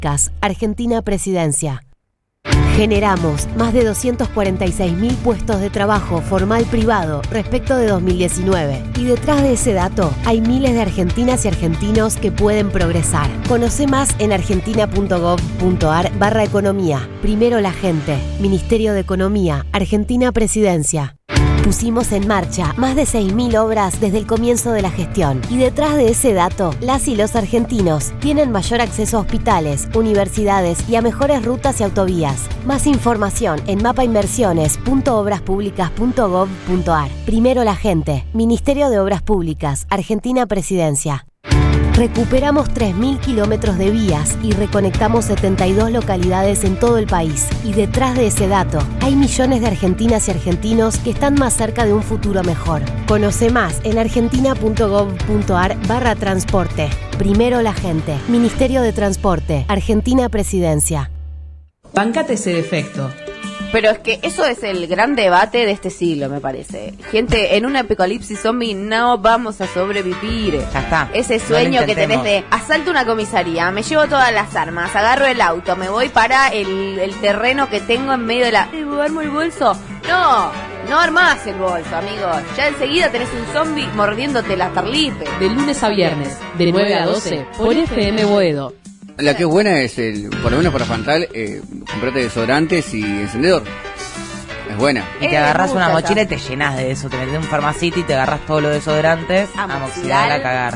Públicas, Argentina Presidencia. Generamos más de 246.000 puestos de trabajo formal privado respecto de 2019. Y detrás de ese dato hay miles de argentinas y argentinos que pueden progresar. Conoce más en argentina.gov.ar/economía. Primero la gente. Ministerio de Economía, Argentina Presidencia. Pusimos en marcha más de 6.000 obras desde el comienzo de la gestión. Y detrás de ese dato, las y los argentinos tienen mayor acceso a hospitales, universidades y a mejores rutas y autovías. Más información en mapainversiones.obraspublicas.gov.ar. Primero la gente. Ministerio de Obras Públicas, Argentina Presidencia. Recuperamos 3.000 kilómetros de vías y reconectamos 72 localidades en todo el país. Y detrás de ese dato, hay millones de argentinas y argentinos que están más cerca de un futuro mejor. Conoce más en argentina.gov.ar/transporte. Primero la gente. Ministerio de Transporte, Argentina Presidencia. Bancate ese defecto. Pero es que eso es el gran debate de este siglo, me parece. Gente, en un apocalipsis zombie no vamos a sobrevivir. Ya está. Ese sueño que tenés de asalto una comisaría, me llevo todas las armas, agarro el auto, me voy para el terreno que tengo en medio de la... ¿Armo el bolso? No armás el bolso, amigos. Ya enseguida tenés un zombie mordiéndote la tarlipe. De lunes a viernes, de 9 a 12, por FM Boedo. La que es buena es, por lo menos para Fantal, comprate desodorantes y encendedor. Es buena. Y te agarrás una mochila y te llenas de eso. Te metes en un Pharmacity y te agarrás todos los desodorantes. Amoxidal a cagar.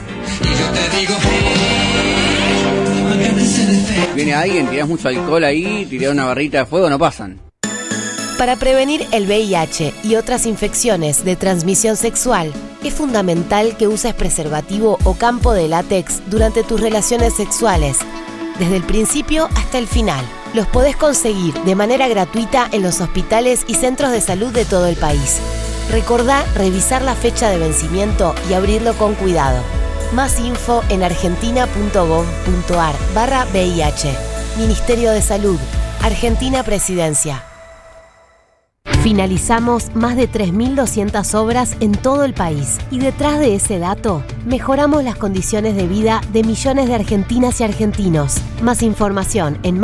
Viene alguien, tirás mucho alcohol ahí, tirás una barrita de fuego, no pasan. Para prevenir el VIH y otras infecciones de transmisión sexual, es fundamental que uses preservativo o campo de látex durante tus relaciones sexuales, desde el principio hasta el final. Los podés conseguir de manera gratuita en los hospitales y centros de salud de todo el país. Recordá revisar la fecha de vencimiento y abrirlo con cuidado. Más info en argentina.gov.ar/VIH. Ministerio de Salud, Argentina Presidencia. Finalizamos más de 3.200 obras en todo el país y detrás de ese dato mejoramos las condiciones de vida de millones de argentinas y argentinos. Más información en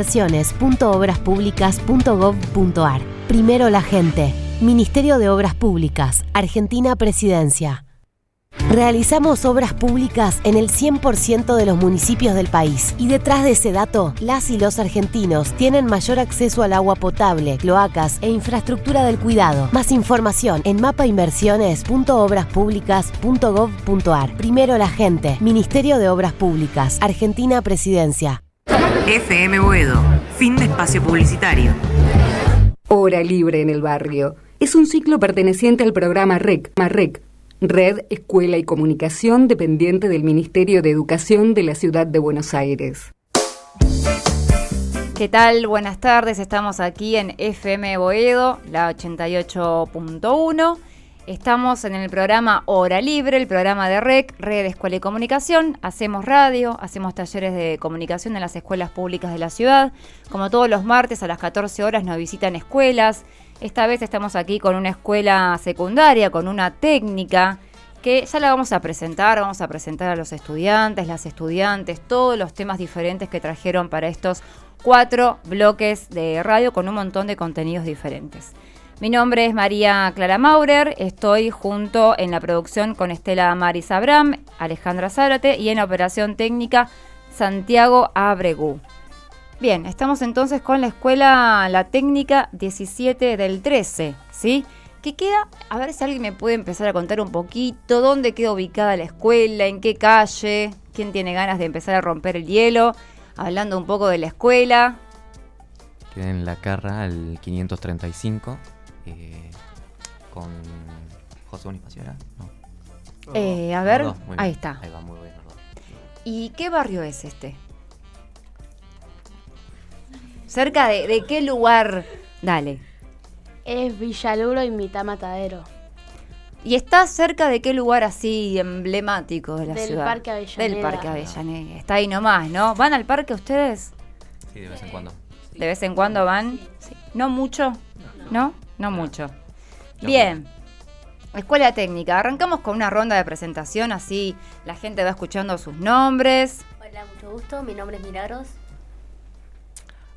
mapainversiones.obraspublicas.gov.ar. Primero la gente. Ministerio de Obras Públicas, Argentina Presidencia. Realizamos obras públicas en el 100% de los municipios del país y detrás de ese dato, las y los argentinos tienen mayor acceso al agua potable, cloacas e infraestructura del cuidado. Más información en mapainversiones.obraspublicas.gov.ar. Primero la gente. Ministerio de Obras Públicas, Argentina Presidencia. FM Boedo. Fin de espacio publicitario. Hora Libre en el Barrio. Es un ciclo perteneciente al programa REC, Red, Escuela y Comunicación, dependiente del Ministerio de Educación de la Ciudad de Buenos Aires. ¿Qué tal? Buenas tardes, estamos aquí en FM Boedo, la 88.1. Estamos en el programa Hora Libre, el programa de REC, Red, Escuela y Comunicación. Hacemos radio, hacemos talleres de comunicación en las escuelas públicas de la ciudad. Como todos los martes a las 14 horas nos visitan escuelas. Esta vez estamos aquí con una escuela secundaria, con una técnica, que ya la vamos a presentar a los estudiantes, las estudiantes, todos los temas diferentes que trajeron para estos 4 bloques de radio con un montón de contenidos diferentes. Mi nombre es María Clara Maurer, estoy junto en la producción con Estela Maris Abram, Alejandra Zárate y en la operación técnica Santiago Abregú. Bien, estamos entonces con la escuela, la técnica 17 del 13, ¿sí? ¿Qué queda? A ver si alguien me puede empezar a contar un poquito dónde queda ubicada la escuela, en qué calle, quién tiene ganas de empezar a romper el hielo, hablando un poco de la escuela. Queda en La Carra, al 535, con José Bonifacio, ¿verdad? No. A ver, ahí bien. está. Ahí va, muy bien. ¿Y qué barrio es este? ¿Cerca de qué lugar? Dale. Es Villaluro y mitad Matadero. ¿Y está cerca de qué lugar así emblemático de la ciudad? Del Parque Avellaneda. Del Parque Avellaneda. Está ahí nomás, ¿no? ¿Van al parque ustedes? Sí, de vez en cuando. ¿De vez en cuando van? Sí. ¿No mucho? ¿No? No mucho. Bien. Escuela técnica. Arrancamos con una ronda de presentación, así la gente va escuchando sus nombres. Hola, mucho gusto. Mi nombre es Milagros.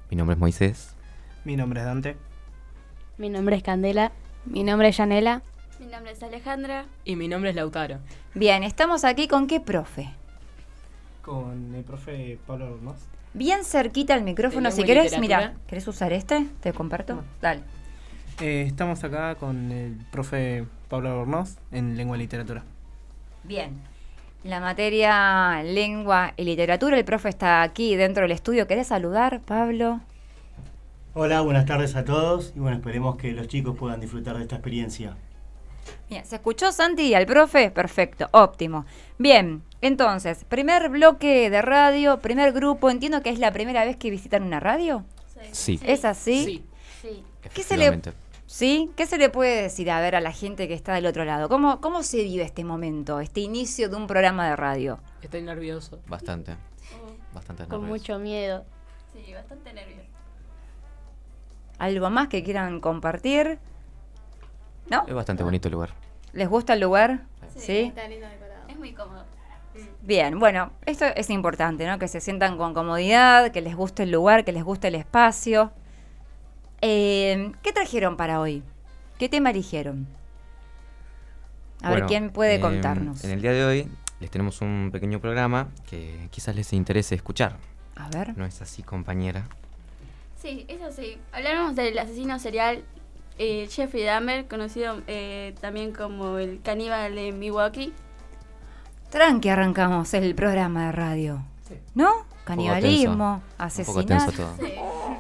Mi nombre es Moisés. Mi nombre es Dante. Mi nombre es Candela. Mi nombre es Yanela. Mi nombre es Alejandra. Y mi nombre es Lautaro. Bien, estamos aquí con qué profe. Con el profe Pablo Albornoz. Bien cerquita al micrófono, si querés, mira, ¿querés usar este? ¿Te comparto? No. Dale. Estamos acá con el profe Pablo Albornoz en Lengua y Literatura. Bien. La materia Lengua y Literatura, el profe está aquí dentro del estudio. ¿Querés saludar, Pablo? Hola, buenas tardes a todos y bueno, esperemos que los chicos puedan disfrutar de esta experiencia. Bien, ¿se escuchó Santi al profe? Perfecto, óptimo. Bien, entonces, primer bloque de radio, primer grupo, entiendo que es la primera vez que visitan una radio. Sí. ¿Es así? Sí. ¿Qué se le puede decir a ver a la gente que está del otro lado? ¿Cómo se vive este momento, este inicio de un programa de radio? Estoy nervioso. Bastante nervioso. Con mucho miedo. Sí, bastante nervioso. ¿Algo más que quieran compartir? ¿No? Es bastante bonito el lugar. ¿Les gusta el lugar? Sí. Está lindo decorado. Es muy cómodo. Bien, bueno, esto es importante, ¿no? Que se sientan con comodidad, que les guste el lugar, que les guste el espacio. ¿Qué trajeron para hoy? ¿Qué tema eligieron? A ver, ¿quién puede contarnos? En el día de hoy les tenemos un pequeño programa que quizás les interese escuchar. A ver. ¿No es así, compañera? Sí, es así. Hablaremos del asesino serial Jeffrey Dahmer, conocido también como el caníbal de Milwaukee. Tranqui, arrancamos el programa de radio. Sí. ¿No? Canibalismo, asesinato. Un poco tenso todo. Sí.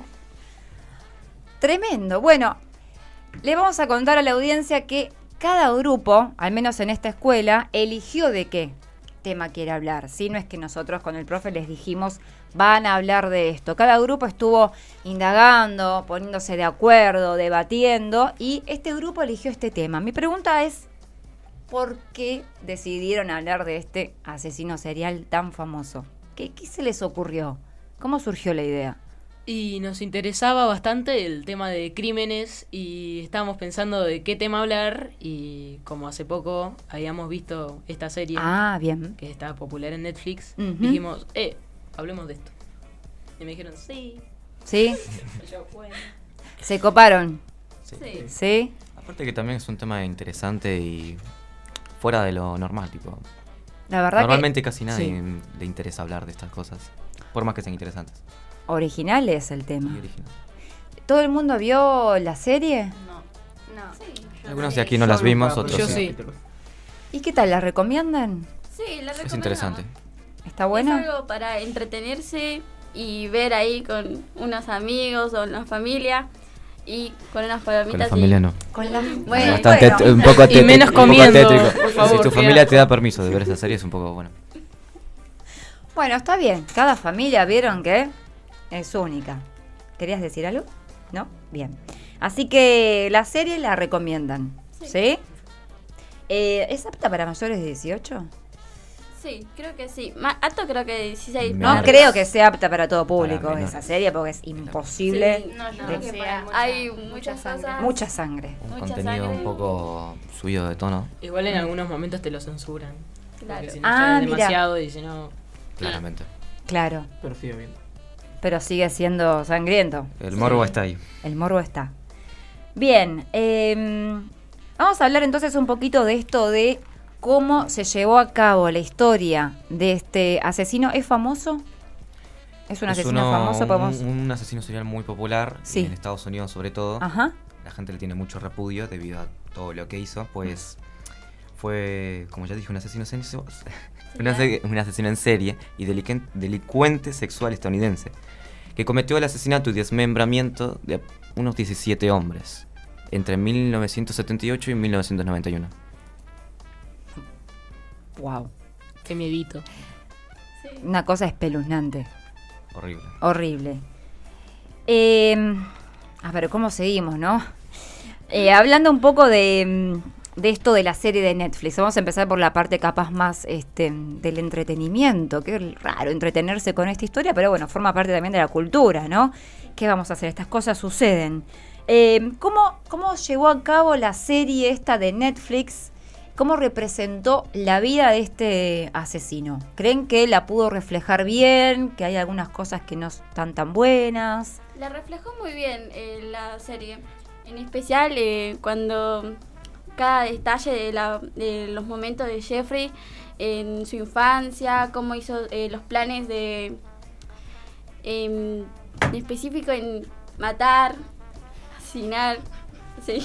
Tremendo. Bueno, le vamos a contar a la audiencia que cada grupo, al menos en esta escuela, eligió de qué tema quiere hablar. ¿Sí? No es que nosotros con el profe les dijimos, van a hablar de esto. Cada grupo estuvo indagando, poniéndose de acuerdo, debatiendo, y este grupo eligió este tema. Mi pregunta es, ¿por qué decidieron hablar de este asesino serial tan famoso? ¿Qué se les ocurrió? ¿Cómo surgió la idea? Y nos interesaba bastante el tema de crímenes y estábamos pensando de qué tema hablar, y como hace poco habíamos visto esta serie bien, que está popular en Netflix, dijimos, hablemos de esto. Y me dijeron, sí. ¿Sí? Yo, bueno. ¿Se coparon? Sí. ¿Sí? Aparte que también es un tema interesante y fuera de lo normal, tipo. La verdad normalmente casi nadie le interesa hablar de estas cosas, por más que sean interesantes. Original es el tema. Sí, original. ¿Todo el mundo vio la serie? No. Sí, algunos de aquí no las vimos, otros yo sí. ¿Y qué tal? ¿La recomiendan? Sí, la recomiendo. Es interesante. ¿Está buena? Es algo para entretenerse y ver ahí con unos amigos o una familia y con unas palomitas. Con la familia no. Con la bastante, un poco tétrico. Y menos comiendo, por favor, si tu familia te da permiso de ver esa serie es un poco bueno. Bueno, está bien. Cada familia, ¿vieron que es única? ¿Querías decir algo? ¿No? Bien. Así que la serie la recomiendan, ¿sí? ¿Es apta para mayores de 18? Sí, creo que sí. Apto creo que 16. No creo que sea apta para todo público esa serie, porque es imposible. Sí, hay muchas cosas. Mucha sangre. Un contenido un poco subido de tono. Igual en algunos momentos te lo censuran. Claro. Porque si no ya es demasiado y si no... Claramente. Claro. Pero sigue bien. Pero sigue siendo sangriento. El morbo está ahí. El morbo está. Bien, vamos a hablar entonces un poquito de esto de cómo se llevó a cabo la historia de este asesino. ¿Es famoso? ¿Es un asesino famoso? Un asesino serial muy popular, en Estados Unidos sobre todo. Ajá. La gente le tiene mucho repudio debido a todo lo que hizo, pues fue, como ya dije, un asesino un asesino en serie y delincuente sexual estadounidense, que cometió el asesinato y desmembramiento de unos 17 hombres entre 1978 y 1991. Wow. Qué miedito. Sí. Una cosa espeluznante. Horrible. A ver, ¿cómo seguimos, no? Hablando un poco de esto de la serie de Netflix. Vamos a empezar por la parte capaz más del entretenimiento. Qué raro entretenerse con esta historia, pero bueno, forma parte también de la cultura, ¿no? ¿Qué vamos a hacer? Estas cosas suceden. ¿Cómo llevó a cabo la serie esta de Netflix? ¿cómo representó la vida de este asesino? ¿Creen que la pudo reflejar bien? ¿Que hay algunas cosas que no están tan buenas? La reflejó muy bien la serie. En especial cuando cada detalle de los momentos de Jeffrey en su infancia, cómo hizo los planes en específico en matar, asesinar, sí.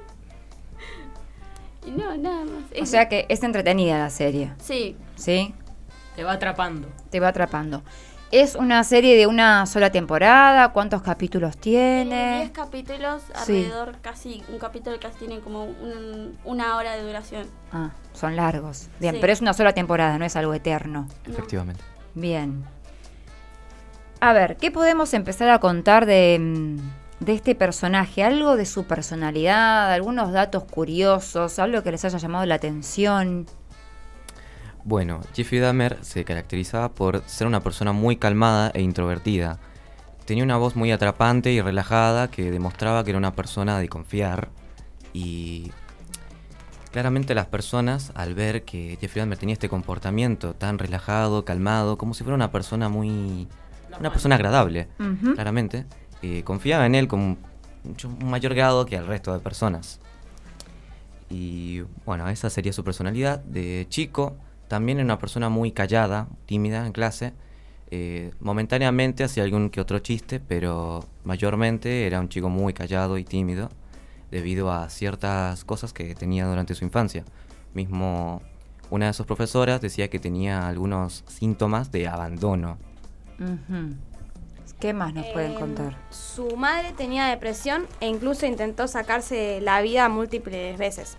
Y no, nada más. O sea que es entretenida la serie. Sí. ¿Sí? Te va atrapando. Te va atrapando. ¿Es una serie de una sola temporada? ¿Cuántos capítulos tiene? 10 capítulos, Sí. alrededor casi, un capítulo casi tiene como una hora de duración. Ah, son largos. Bien, Sí. pero es una sola temporada, no es algo eterno. Efectivamente. Bien. A ver, ¿qué podemos empezar a contar de este personaje? Algo de su personalidad, algunos datos curiosos, algo que les haya llamado la atención. Bueno, Jeffrey Dahmer se caracterizaba por ser una persona muy calmada e introvertida. Tenía una voz muy atrapante y relajada que demostraba que era una persona de confiar. Y claramente las personas, al ver que Jeffrey Dahmer tenía este comportamiento tan relajado, calmado, como si fuera una persona una persona agradable, Ujú. claramente, confiaba en él con un mayor grado que al resto de personas. Y bueno, esa sería su personalidad. De chico, también era una persona muy callada, tímida en clase. Momentáneamente hacía algún que otro chiste, pero mayormente era un chico muy callado y tímido debido a ciertas cosas que tenía durante su infancia. Mismo una de sus profesoras decía que tenía algunos síntomas de abandono. Ujú. ¿Qué más nos pueden contar? Su madre tenía depresión e incluso intentó sacarse la vida múltiples veces.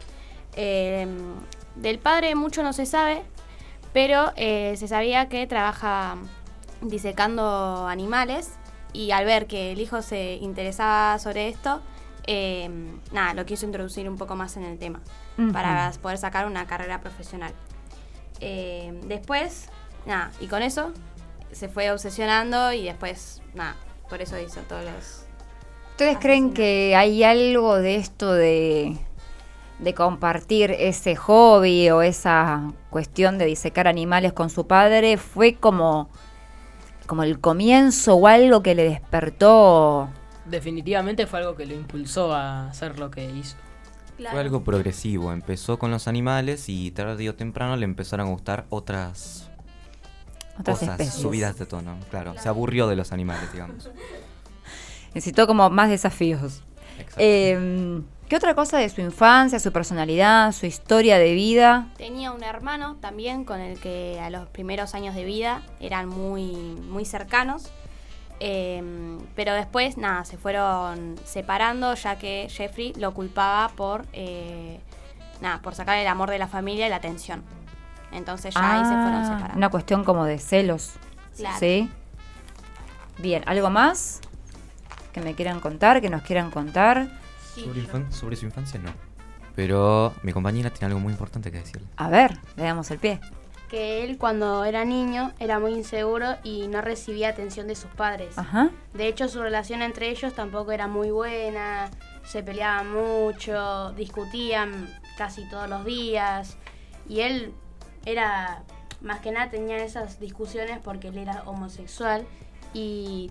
Del padre mucho no se sabe, pero se sabía que trabaja disecando animales y al ver que el hijo se interesaba sobre esto, lo quiso introducir un poco más en el tema para poder sacar una carrera profesional. Después, y con eso se fue obsesionando y después, por eso hizo todos los... ¿Ustedes creen que hay algo de esto de compartir ese hobby o esa cuestión de disecar animales con su padre? ¿Fue como el comienzo o algo que le despertó? Definitivamente fue algo que lo impulsó a hacer lo que hizo. Fue algo progresivo. Empezó con los animales y tarde o temprano le empezaron a gustar otras cosas, especies. subidas de tono. Claro, se aburrió de los animales, digamos. Necesitó como más desafíos. ¿Qué otra cosa de su infancia, su personalidad, su historia de vida? Tenía un hermano también con el que a los primeros años de vida eran muy, muy cercanos, pero después se fueron separando ya que Jeffrey lo culpaba por sacar el amor de la familia y la atención. Entonces ya ahí se fueron separando. Una cuestión como de celos. Claro. ¿Sí? Bien, ¿algo más que me quieran contar, que nos quieran contar? Sobre su infancia, no. Pero mi compañera tiene algo muy importante que decirle. A ver, le damos el pie. Que él cuando era niño era muy inseguro y no recibía atención de sus padres. Ajá. De hecho, su relación entre ellos tampoco era muy buena, se peleaban mucho, discutían casi todos los días y él más que nada tenía esas discusiones porque él era homosexual y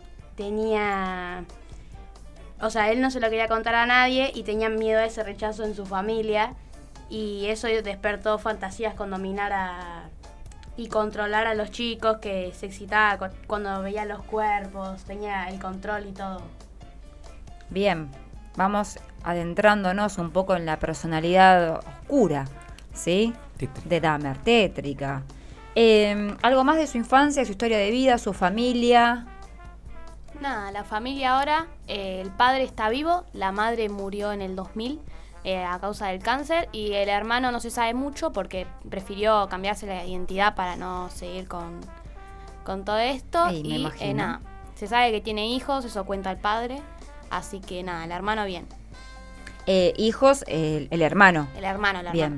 él no se lo quería contar a nadie y tenía miedo a ese rechazo en su familia y eso despertó fantasías con dominar y controlar a los chicos, que se excitaba cuando veía los cuerpos, tenía el control y todo. Bien, vamos adentrándonos un poco en la personalidad oscura, ¿sí? De Dahmer, tétrica. ¿Algo más de su infancia, su historia de vida, su familia? Nada, la familia ahora, el padre está vivo, la madre murió en el 2000 a causa del cáncer y el hermano no se sabe mucho porque prefirió cambiarse la identidad para no seguir con todo esto. Me imagino. Se sabe que tiene hijos, eso cuenta el padre, así que el hermano bien. Hijos, el hermano. El hermano. Bien.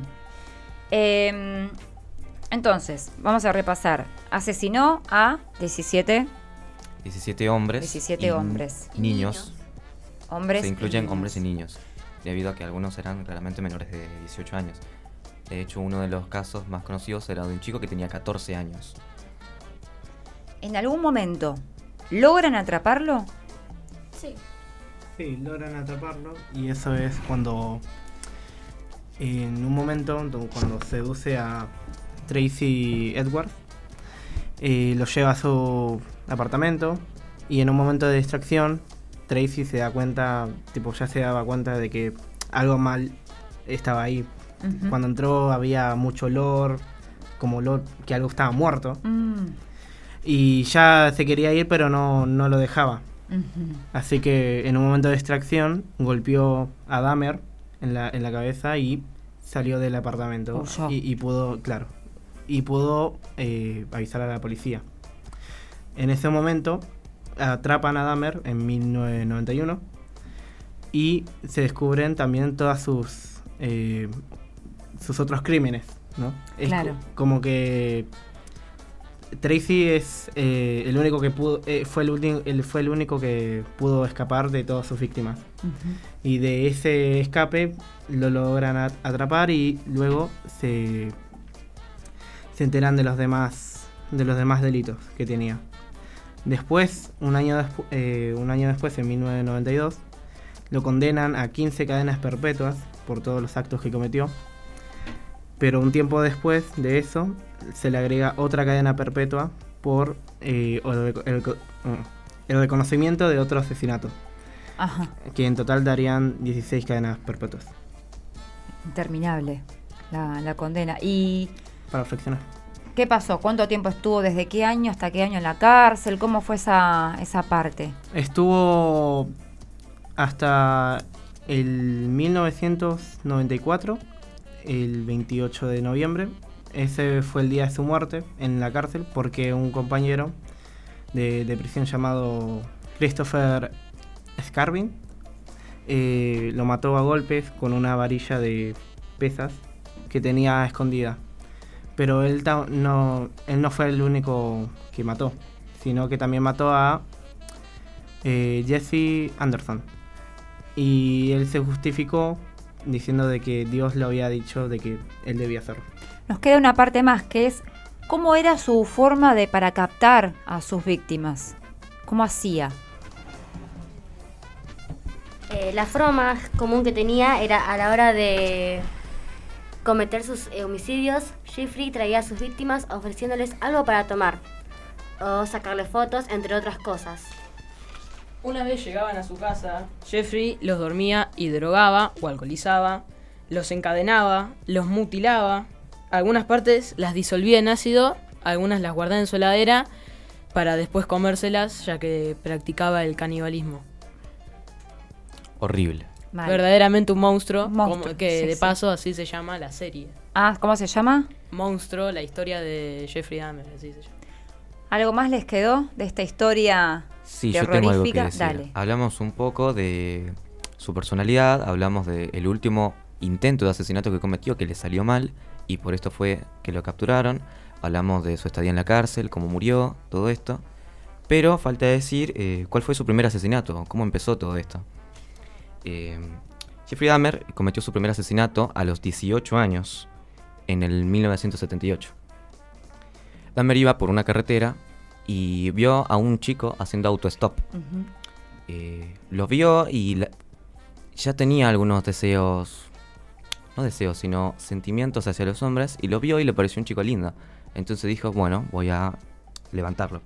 Entonces, vamos a repasar. Asesinó a 17 hombres. 17 hombres. Niños. Hombres. Se incluyen y hombres y niños, debido a que algunos eran claramente menores de 18 años. De hecho, uno de los casos más conocidos era de un chico que tenía 14 años. ¿En algún momento logran atraparlo? Sí. Sí, logran atraparlo y eso es cuando en un momento cuando seduce a Tracy Edwards, lo lleva a su apartamento y en un momento de distracción Tracy se da cuenta, ya se daba cuenta de que algo mal estaba ahí. Uh-huh. Cuando entró había mucho olor, como olor que algo estaba muerto. Y ya se quería ir, pero no lo dejaba. Uh-huh. Así que en un momento de distracción golpeó a Dahmer en la cabeza y salió del apartamento. Y pudo avisar a la policía. En ese momento atrapan a Dahmer en 1991 y se descubren también todas sus otros crímenes, ¿no? Claro. Es como que Tracy es el único que pudo, fue el único que pudo escapar de todas sus víctimas. Uh-huh. Y de ese escape lo logran atrapar y luego se enteran de los demás delitos que tenía. Después, un año después, en 1992, lo condenan a 15 cadenas perpetuas por todos los actos que cometió. Pero un tiempo después de eso, se le agrega otra cadena perpetua por el reconocimiento de otro asesinato. Ajá. Que en total darían 16 cadenas perpetuas. Interminable la condena. Y para reflexionar. ¿Qué pasó? ¿Cuánto tiempo estuvo? ¿Desde qué año hasta qué año en la cárcel? ¿Cómo fue esa parte? Estuvo hasta el 1994, el 28 de noviembre. Ese fue el día de su muerte en la cárcel porque un compañero de prisión llamado Christopher Scarvin lo mató a golpes con una varilla de pesas que tenía escondida. Pero él no fue el único que mató, sino que también mató a Jesse Anderson. Y él se justificó diciendo de que Dios le había dicho de que él debía hacerlo. Nos queda una parte más, que es cómo era su forma para captar a sus víctimas. ¿Cómo hacía? La forma más común que tenía era a la hora de cometer sus homicidios. Jeffrey traía a sus víctimas ofreciéndoles algo para tomar o sacarle fotos, entre otras cosas. Una vez llegaban a su casa, Jeffrey los dormía y drogaba o alcoholizaba, los encadenaba, los mutilaba. Algunas partes las disolvía en ácido, algunas las guardaba en su heladera para después comérselas, ya que practicaba el canibalismo. Horrible. Vale. Verdaderamente un monstruo, que sí, de paso así se llama la serie. Ah, ¿cómo se llama? Monstruo, la historia de Jeffrey Dahmer, así se llama. ¿Algo más les quedó de esta historia Sí, terrorífica? yo tengo algo que decir. Dale. Hablamos un poco de su personalidad, hablamos del último intento de asesinato que cometió, que le salió mal, y por esto fue que lo capturaron. Hablamos de su estadía en la cárcel, cómo murió, todo esto. Pero falta decir cuál fue su primer asesinato, cómo empezó todo esto. Jeffrey Dahmer cometió su primer asesinato a los 18 años, en el 1978. Dahmer iba por una carretera y vio a un chico haciendo autostop. Uh-huh. Lo vio y ya tenía algunos deseos, no deseos, sino sentimientos hacia los hombres, y lo vio y le pareció un chico lindo. Entonces dijo, bueno, voy a levantarlo.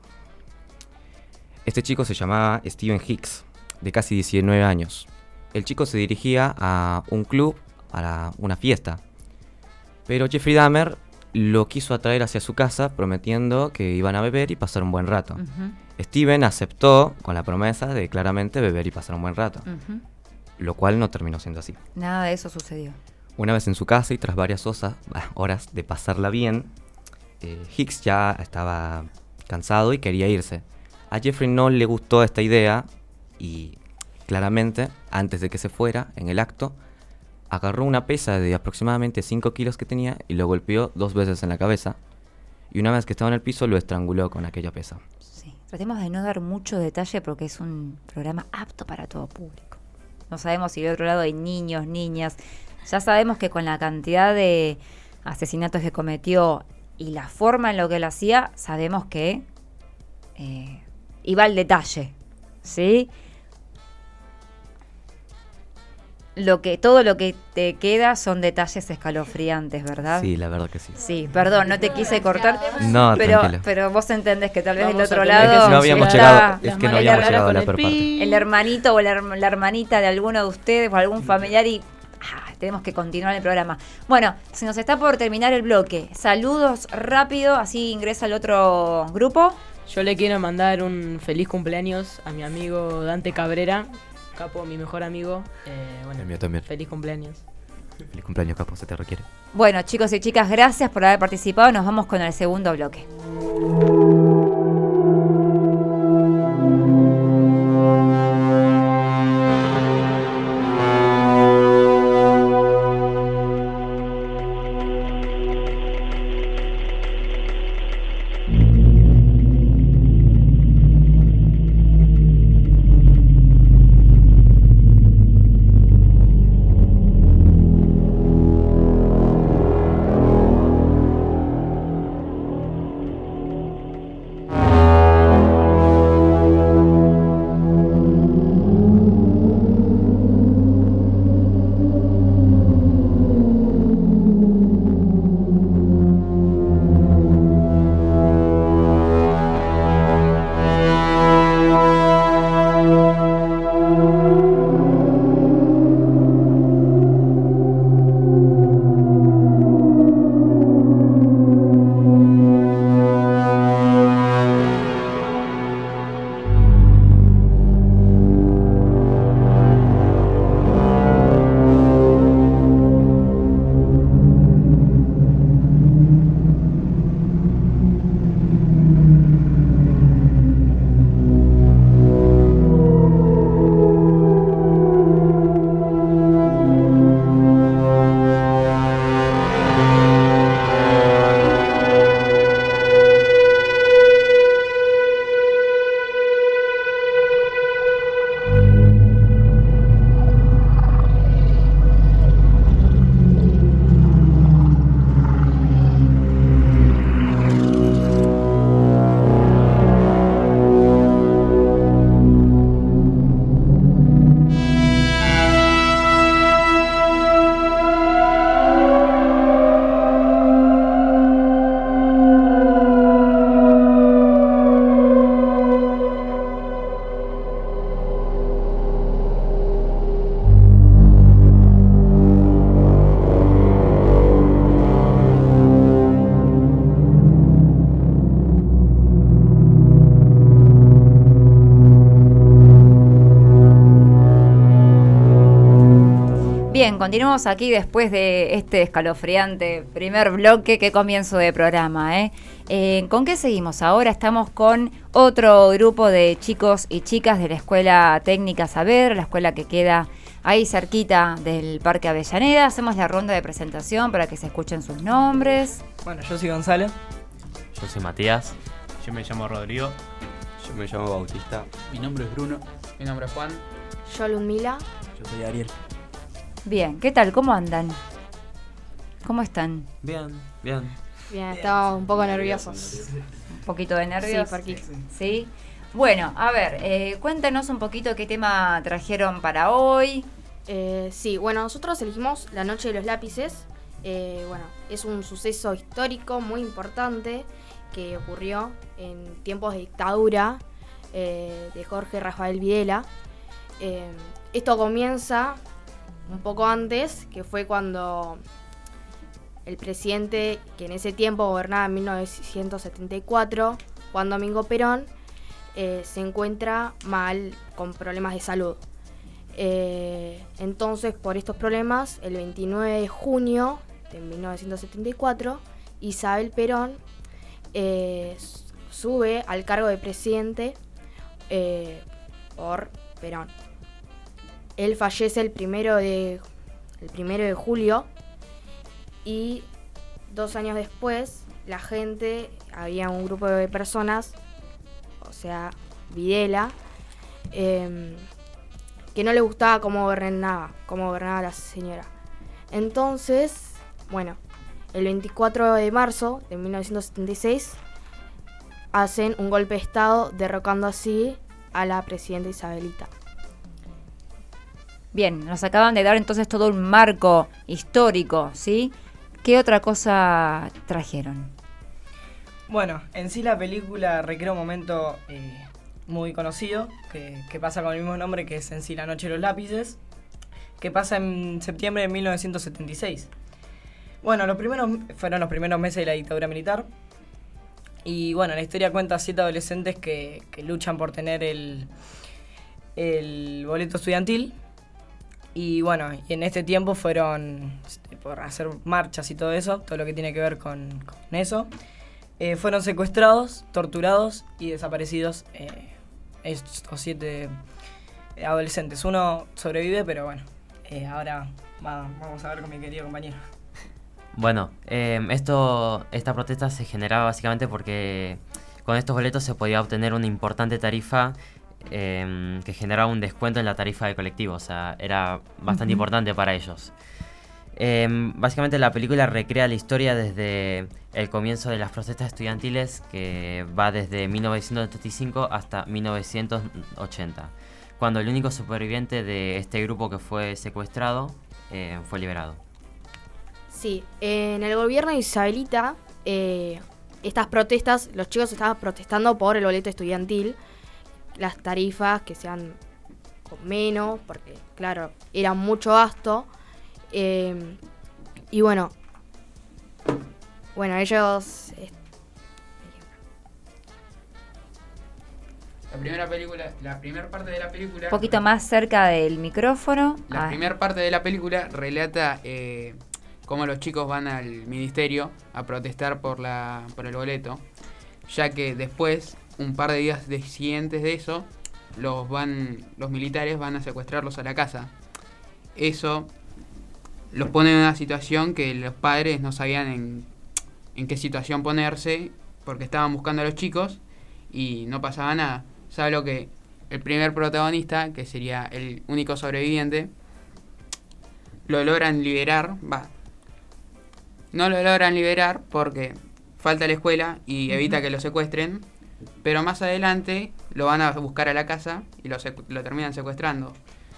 Este chico se llamaba Steven Hicks, de casi 19 años. El chico se dirigía a un club para una fiesta, pero Jeffrey Dahmer lo quiso atraer hacia su casa prometiendo que iban a beber y pasar un buen rato. Uh-huh. Steven aceptó con la promesa de claramente beber y pasar un buen rato, uh-huh, lo cual no terminó siendo así. Nada de eso sucedió. Una vez en su casa y tras varias horas de pasarla bien, Hicks ya estaba cansado y quería irse. A Jeffrey no le gustó esta idea y claramente, antes de que se fuera, en el acto, agarró una pesa de aproximadamente 5 kilos que tenía y lo golpeó 2 veces en la cabeza. Y una vez que estaba en el piso, lo estranguló con aquella pesa. Sí, tratemos de no dar mucho detalle porque es un programa apto para todo público. No sabemos si del otro lado hay niños, niñas. Ya sabemos que con la cantidad de asesinatos que cometió y la forma en lo que lo hacía, sabemos que iba al detalle, ¿sí? Todo lo que te queda son detalles escalofriantes, ¿verdad? Sí, la verdad que sí. Sí, perdón, no te quise cortar. No, tranquilo. Pero vos entendés que tal vez del Vamos otro a lado... Es que no habíamos llegado a la peor parte. El hermanito o la hermanita de alguno de ustedes o algún familiar y... tenemos que continuar el programa. Bueno, se nos está por terminar el bloque. Saludos rápido, así ingresa el otro grupo. Yo le quiero mandar un feliz cumpleaños a mi amigo Dante Cabrera, Capo, mi mejor amigo. El mío también. Feliz cumpleaños. Feliz cumpleaños, Capo, se te requiere. Bueno, chicos y chicas, gracias por haber participado. Nos vamos con el segundo bloque. Bien, continuamos aquí después de este escalofriante primer bloque. Qué comienzo de programa, ¿eh? ¿Con qué seguimos? Ahora estamos con otro grupo de chicos y chicas de la Escuela Técnica Saber, la escuela que queda ahí cerquita del Parque Avellaneda. Hacemos la ronda de presentación para que se escuchen sus nombres. Bueno, yo soy Gonzalo. Yo soy Matías. Yo me llamo Rodrigo. Yo me llamo Bautista. Mi nombre es Bruno. Mi nombre es Juan. Yo Ludmila. Yo soy Ariel. Bien, ¿qué tal? ¿Cómo andan? ¿Cómo están? Bien. Bien, estamos un poco nerviosos. ¿Un poquito de nervios? Sí, poquito. ¿Sí? Bueno, a ver, cuéntanos un poquito qué tema trajeron para hoy. Sí, bueno, nosotros elegimos La Noche de los Lápices. Bueno, es un suceso histórico muy importante que ocurrió en tiempos de dictadura de Jorge Rafael Videla. Esto comienza un poco antes, que fue cuando el presidente, que en ese tiempo gobernaba en 1974, Juan Domingo Perón, se encuentra mal con problemas de salud. Entonces, por estos problemas, el 29 de junio de 1974, Isabel Perón sube al cargo de presidente por Perón. Él fallece el primero de julio y 2 años después la gente, había un grupo de personas, o sea, Videla, que no le gustaba cómo gobernaba la señora. Entonces, bueno, el 24 de marzo de 1976 hacen un golpe de Estado derrocando así a la presidenta Isabelita. Bien, nos acaban de dar entonces todo un marco histórico, ¿sí? ¿Qué otra cosa trajeron? Bueno, en sí la película recrea un momento muy conocido que pasa con el mismo nombre, que es en sí La Noche de los Lápices, que pasa en septiembre de 1976. Bueno, fueron los primeros meses de la dictadura militar. Y bueno, la historia cuenta a 7 adolescentes que luchan por tener el boleto estudiantil. Y bueno, y en este tiempo fueron por hacer marchas y todo eso, todo lo que tiene que ver con eso. Fueron secuestrados, torturados y desaparecidos estos 7 adolescentes. Uno sobrevive, pero bueno, ahora vamos a ver con mi querido compañero. Bueno, esta protesta se generaba básicamente porque con estos boletos se podía obtener una importante tarifa que generaba un descuento en la tarifa del colectivo, o sea, era bastante importante para ellos. Básicamente la película recrea la historia desde el comienzo de las protestas estudiantiles, que va desde 1935 hasta 1980, cuando el único superviviente de este grupo que fue secuestrado fue liberado. Sí, en el gobierno de Isabelita, estas protestas, los chicos estaban protestando por el boleto estudiantil, las tarifas que sean con menos, porque claro, era mucho gasto. Y bueno, ellos... La primera parte de la película... Un poquito más cerca del micrófono. La primera parte de la película relata cómo los chicos van al ministerio a protestar por el boleto, ya que después, un par de días siguientes de eso, los militares van a secuestrarlos a la casa. Eso los pone en una situación que los padres no sabían en qué situación ponerse, porque estaban buscando a los chicos y no pasaba nada. ¿Sabe lo que el primer protagonista, que sería el único sobreviviente, lo logran liberar? No lo logran liberar porque falta la escuela y evita que lo secuestren, pero más adelante lo van a buscar a la casa y lo terminan secuestrando.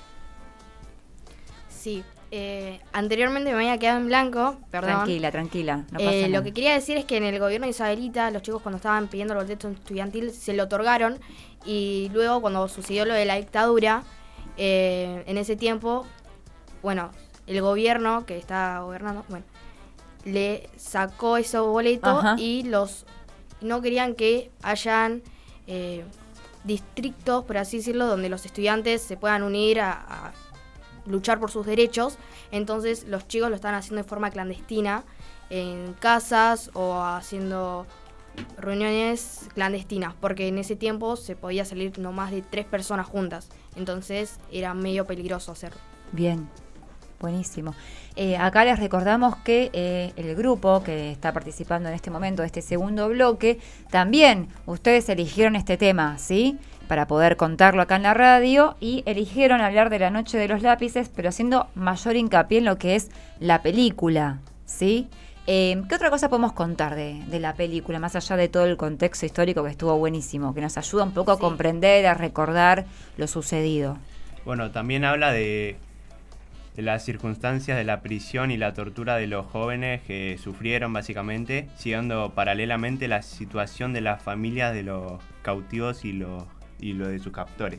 Sí, anteriormente me había quedado en blanco, perdón. Tranquila, no pasa nada. Lo que quería decir es que en el gobierno de Isabelita, los chicos cuando estaban pidiendo el boleto estudiantil se lo otorgaron, y luego cuando sucedió lo de la dictadura, en ese tiempo, el gobierno que está gobernando, le sacó esos boletos. Ajá. Y no querían que hayan distritos, por así decirlo, donde los estudiantes se puedan unir a luchar por sus derechos. Entonces los chicos lo están haciendo de forma clandestina en casas o haciendo reuniones clandestinas, porque en ese tiempo se podía salir no más de 3 personas juntas, entonces era medio peligroso hacerlo. Bien, buenísimo. Acá les recordamos que el grupo que está participando en este momento de este segundo bloque, también ustedes eligieron este tema, ¿sí?, para poder contarlo acá en la radio, y eligieron hablar de La Noche de los Lápices, pero haciendo mayor hincapié en lo que es la película, ¿sí? ¿Qué otra cosa podemos contar de la película, más allá de todo el contexto histórico que estuvo buenísimo, que nos ayuda un poco a comprender, a recordar lo sucedido? Bueno, también habla de las circunstancias de la prisión y la tortura de los jóvenes que sufrieron, básicamente, siguiendo paralelamente la situación de las familias de los cautivos y lo de sus captores.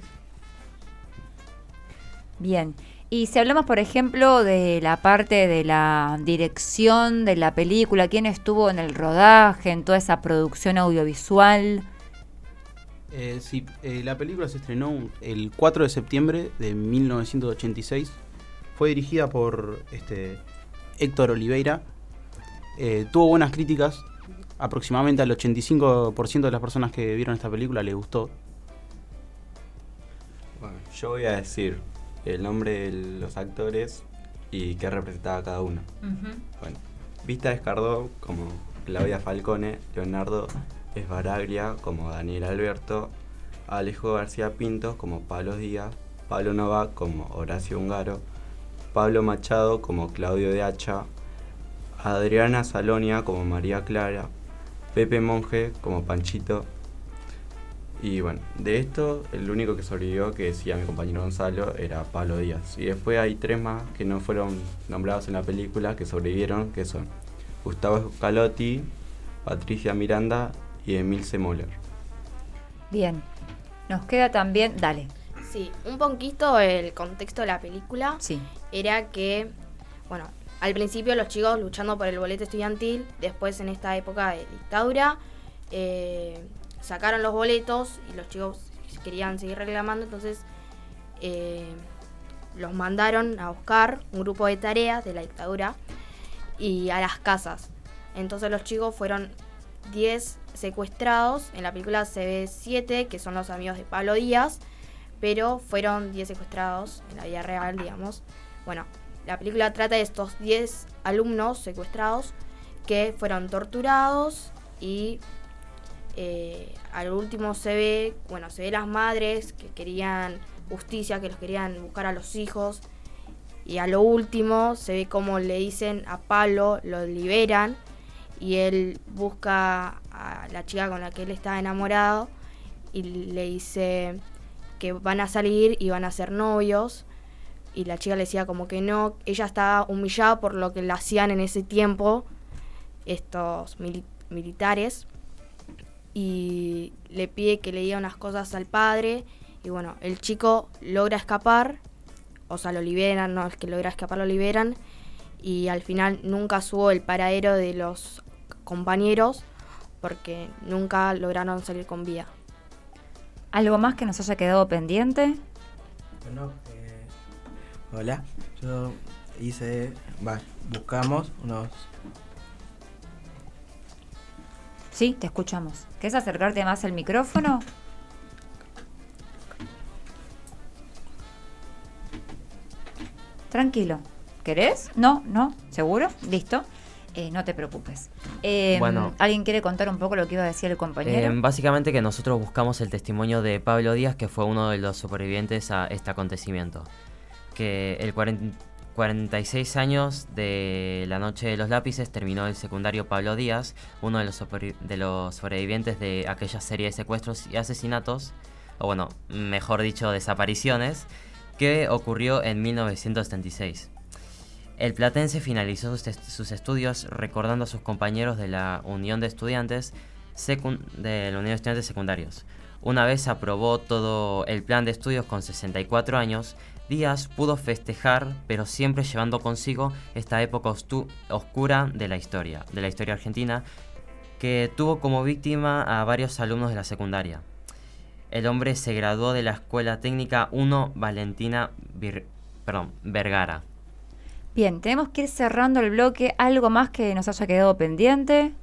Bien, y si hablamos, por ejemplo, de la parte de la dirección de la película, ¿quién estuvo en el rodaje, en toda esa producción audiovisual? Sí, la película se estrenó el 4 de septiembre de 1986. Fue dirigida por Héctor Oliveira. Tuvo buenas críticas. Aproximadamente al 85% de las personas que vieron esta película les gustó. Bueno, yo voy a decir el nombre de los actores y qué representaba cada uno. Uh-huh. Bueno, Vista Descardó como Claudia Falcone, Leonardo Esbaraglia como Daniel Alberto, Alejo García Pintos como Pablo Díaz, Pablo Novak como Horacio Ungaro, Pablo Machado como Claudio de Hacha, Adriana Salonia como María Clara, Pepe Monge como Panchito. Y bueno, de esto el único que sobrevivió, que decía mi compañero Gonzalo, era Pablo Díaz. Y después hay 3 más que no fueron nombrados en la película, que sobrevivieron, que son Gustavo Scalotti, Patricia Miranda y Emil Semoller. Bien, nos queda también, dale. Sí, un poquito el contexto de la película era que, bueno, al principio los chicos luchando por el boleto estudiantil, después en esta época de dictadura, sacaron los boletos y los chicos querían seguir reclamando, entonces los mandaron a buscar un grupo de tareas de la dictadura y a las casas. Entonces los chicos fueron 10 secuestrados, en la película se ve 7, que son los amigos de Pablo Díaz, pero fueron 10 secuestrados en la vida real, digamos. Bueno, la película trata de estos 10 alumnos secuestrados que fueron torturados y al último se ve las madres que querían justicia, que los querían buscar a los hijos, y a lo último se ve como le dicen a Pablo, lo liberan y él busca a la chica con la que él estaba enamorado y le dice que van a salir y van a ser novios, y la chica le decía como que no, ella estaba humillada por lo que le hacían en ese tiempo estos militares, y le pide que le diga unas cosas al padre, y bueno, el chico logra escapar, o sea, lo liberan, no es que logra escapar, lo liberan, y al final nunca supo el paradero de los compañeros porque nunca lograron salir con vida. ¿Algo más que nos haya quedado pendiente? Bueno, hola, yo buscamos unos... Sí, te escuchamos. ¿Querés acercarte más al micrófono? Tranquilo. ¿Querés? No, ¿seguro? Listo. No te preocupes. Bueno, ¿alguien quiere contar un poco lo que iba a decir el compañero? Básicamente que nosotros buscamos el testimonio de Pablo Díaz, que fue uno de los supervivientes a este acontecimiento. Que el 46 años de la noche de los lápices terminó el secundario Pablo Díaz, uno de los sobrevivientes de aquella serie de secuestros y asesinatos, o bueno, mejor dicho, desapariciones, que ocurrió en 1976. El platense finalizó sus estudios recordando a sus compañeros de la Unión de Estudiantes Secundarios. Una vez aprobó todo el plan de estudios con 64 años, Díaz pudo festejar, pero siempre llevando consigo esta época oscura de la historia argentina, que tuvo como víctima a varios alumnos de la secundaria. El hombre se graduó de la Escuela Técnica 1 Valentina Vergara. Bien, tenemos que ir cerrando el bloque. ¿Algo más que nos haya quedado pendiente?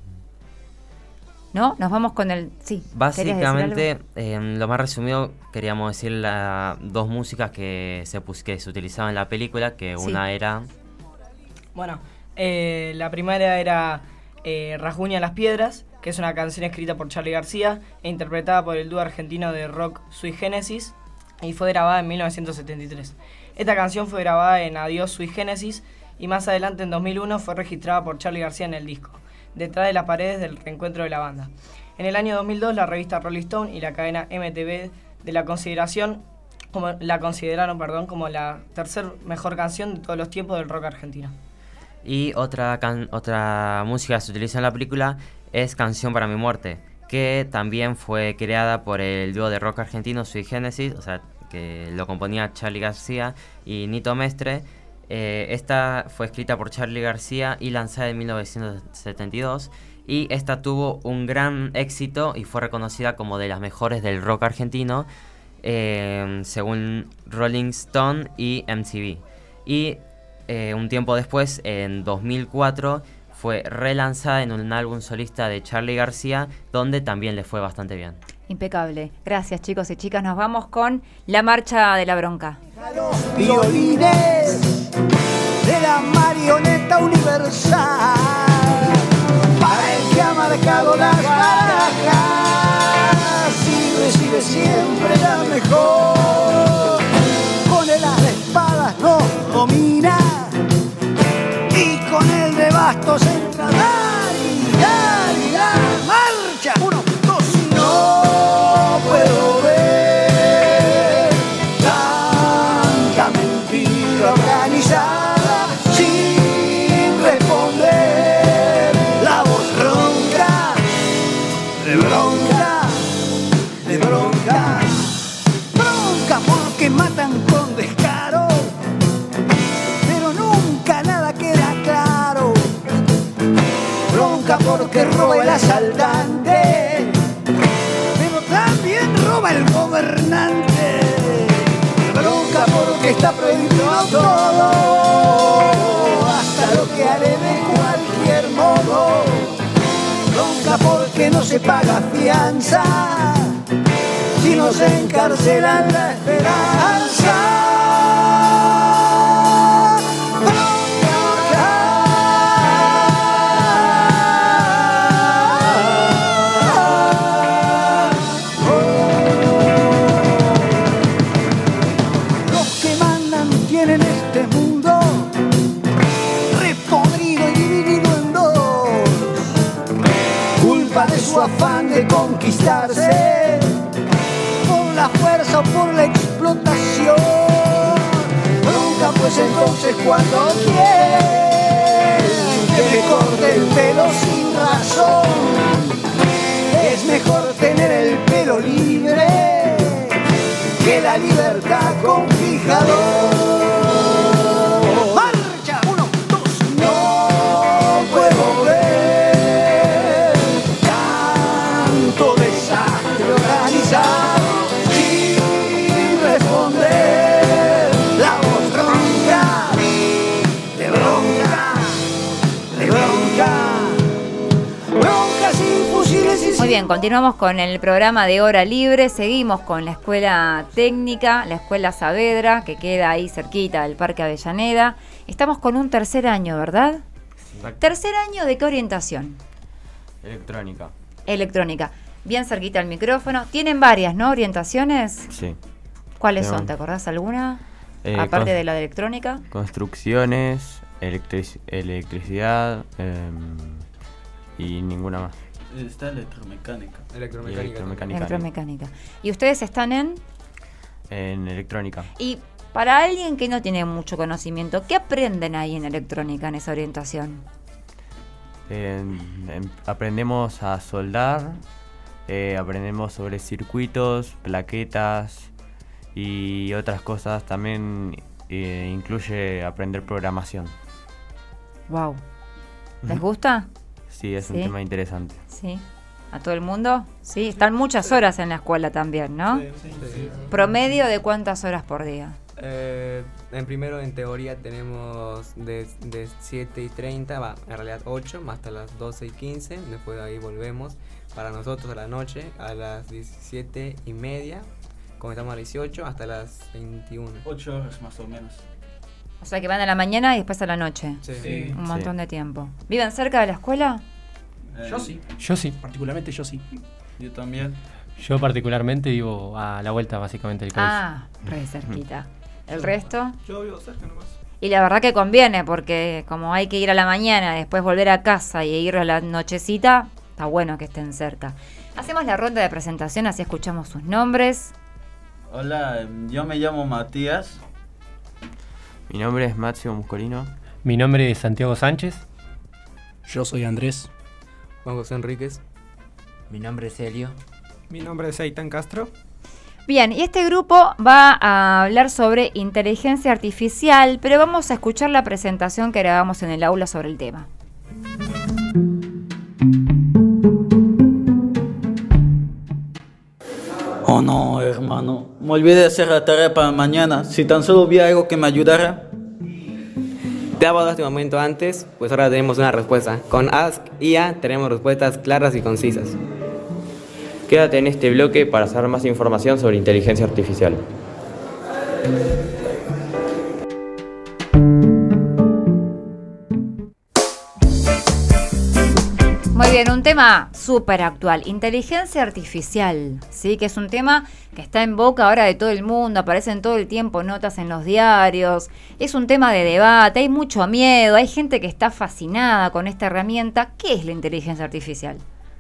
¿No? Nos vamos con el... Sí. Básicamente, lo más resumido, queríamos decir dos músicas que se utilizaban en la película, que una era... Bueno, la primera era Rasguña las Piedras, que es una canción escrita por Charly García e interpretada por el dúo argentino de rock Sui Generis, y fue grabada en 1973. Esta canción fue grabada en Adiós Sui Generis y más adelante en 2001 fue registrada por Charly García en el disco Detrás de las paredes del reencuentro de la banda. En el año 2002 la revista Rolling Stone y la cadena MTV la consideraron como la tercer mejor canción de todos los tiempos del rock argentino. Y otra música que se utiliza en la película es Canción para mi muerte, que también fue creada por el dúo de rock argentino Sui Generis, o sea, que lo componía Charly García y Nito Mestre. Esta fue escrita por Charly García y lanzada en 1972, y esta tuvo un gran éxito y fue reconocida como de las mejores del rock argentino, según Rolling Stone y MTV. Y un tiempo después, en 2004, fue relanzada en un álbum solista de Charly García, donde también le fue bastante bien. Impecable. Gracias, chicos y chicas. Nos vamos con La Marcha de la Bronca. Los violines de la marioneta universal, para el que ha marcado las barajas y recibe siempre la mejor. Con el as de espadas nos domina y con el de bastos que matan con descaro, pero nunca nada queda claro. Bronca porque roba el asaltante, pero también roba el gobernante. Bronca porque está prohibido todo, hasta lo que haré de cualquier modo. Bronca porque no se paga fianza, si nos encarcelan la esperanza. Su afán de conquistarse por la fuerza o por la explotación. Bronca pues entonces cuando quieren que me corte el pelo sin razón, es mejor tener el pelo libre que la libertad con fijador. ¡Marcha! 1, 2, no puedo ver desastre organizado sin responder. La voz bronca, de bronca, de bronca, bronca sin fusiles y sin... Muy bien, continuamos con el programa de Hora Libre. Seguimos con la escuela técnica, la escuela Saavedra, que queda ahí cerquita del Parque Avellaneda. Estamos con un tercer año, ¿verdad? Exacto. ¿Tercer año de qué orientación? Electrónica. Electrónica. Bien cerquita al micrófono. Tienen varias, ¿no? ¿Orientaciones? Sí. ¿Cuáles Tenemos. son? ¿Te acordás alguna? Aparte de la de electrónica. Construcciones, electricidad y ninguna más. Está electromecánica. Electromecánica. ¿Y ustedes están en? En electrónica. Y para alguien que no tiene mucho conocimiento, ¿qué aprenden ahí en electrónica, en esa orientación? Aprendemos a soldar, aprendemos sobre circuitos, plaquetas y otras cosas. También incluye aprender programación. Wow. ¿Les gusta? Sí, es un tema interesante. Sí. ¿A todo el mundo? Sí, están muchas horas en la escuela también, ¿no? Sí. ¿Promedio de cuántas horas por día? En primero, en teoría, tenemos de 7:30, en realidad 8, más hasta las 12:15. Después de ahí volvemos para nosotros a la noche, a las 17:30. Comenzamos a las 18 hasta las 21. 8 horas más o menos. O sea que van a la mañana y después a la noche. Sí. Un montón de tiempo. ¿Viven cerca de la escuela? Yo sí. Yo sí. Particularmente yo sí. Yo también. Yo particularmente vivo a la vuelta básicamente del colegio. Ah, re cerquita. ¿El resto? Yo vivo cerca nomás. Y la verdad que conviene, porque como hay que ir a la mañana, después volver a casa y ir a la nochecita, está bueno que estén cerca. Hacemos la ronda de presentación, así escuchamos sus nombres. Hola, yo me llamo Matías. Mi nombre es Máximo Muscolino. Mi nombre es Santiago Sánchez. Yo soy Andrés. Juan José Enríquez. Mi nombre es Helio. Mi nombre es Eitan Castro. Bien, y este grupo va a hablar sobre inteligencia artificial, pero vamos a escuchar la presentación que grabamos en el aula sobre el tema. Oh no, hermano. Me olvidé de hacer la tarea para mañana. Si tan solo hubiera algo que me ayudara. Te hablaste un momento antes, pues ahora tenemos una respuesta. Con Ask IA tenemos respuestas claras y concisas. Quédate en este bloque para saber más información sobre inteligencia artificial. Muy bien, un tema súper actual, inteligencia artificial, ¿sí? Que es un tema que está en boca ahora de todo el mundo, aparecen todo el tiempo notas en los diarios, es un tema de debate, hay mucho miedo, hay gente que está fascinada con esta herramienta. ¿Qué es la inteligencia artificial?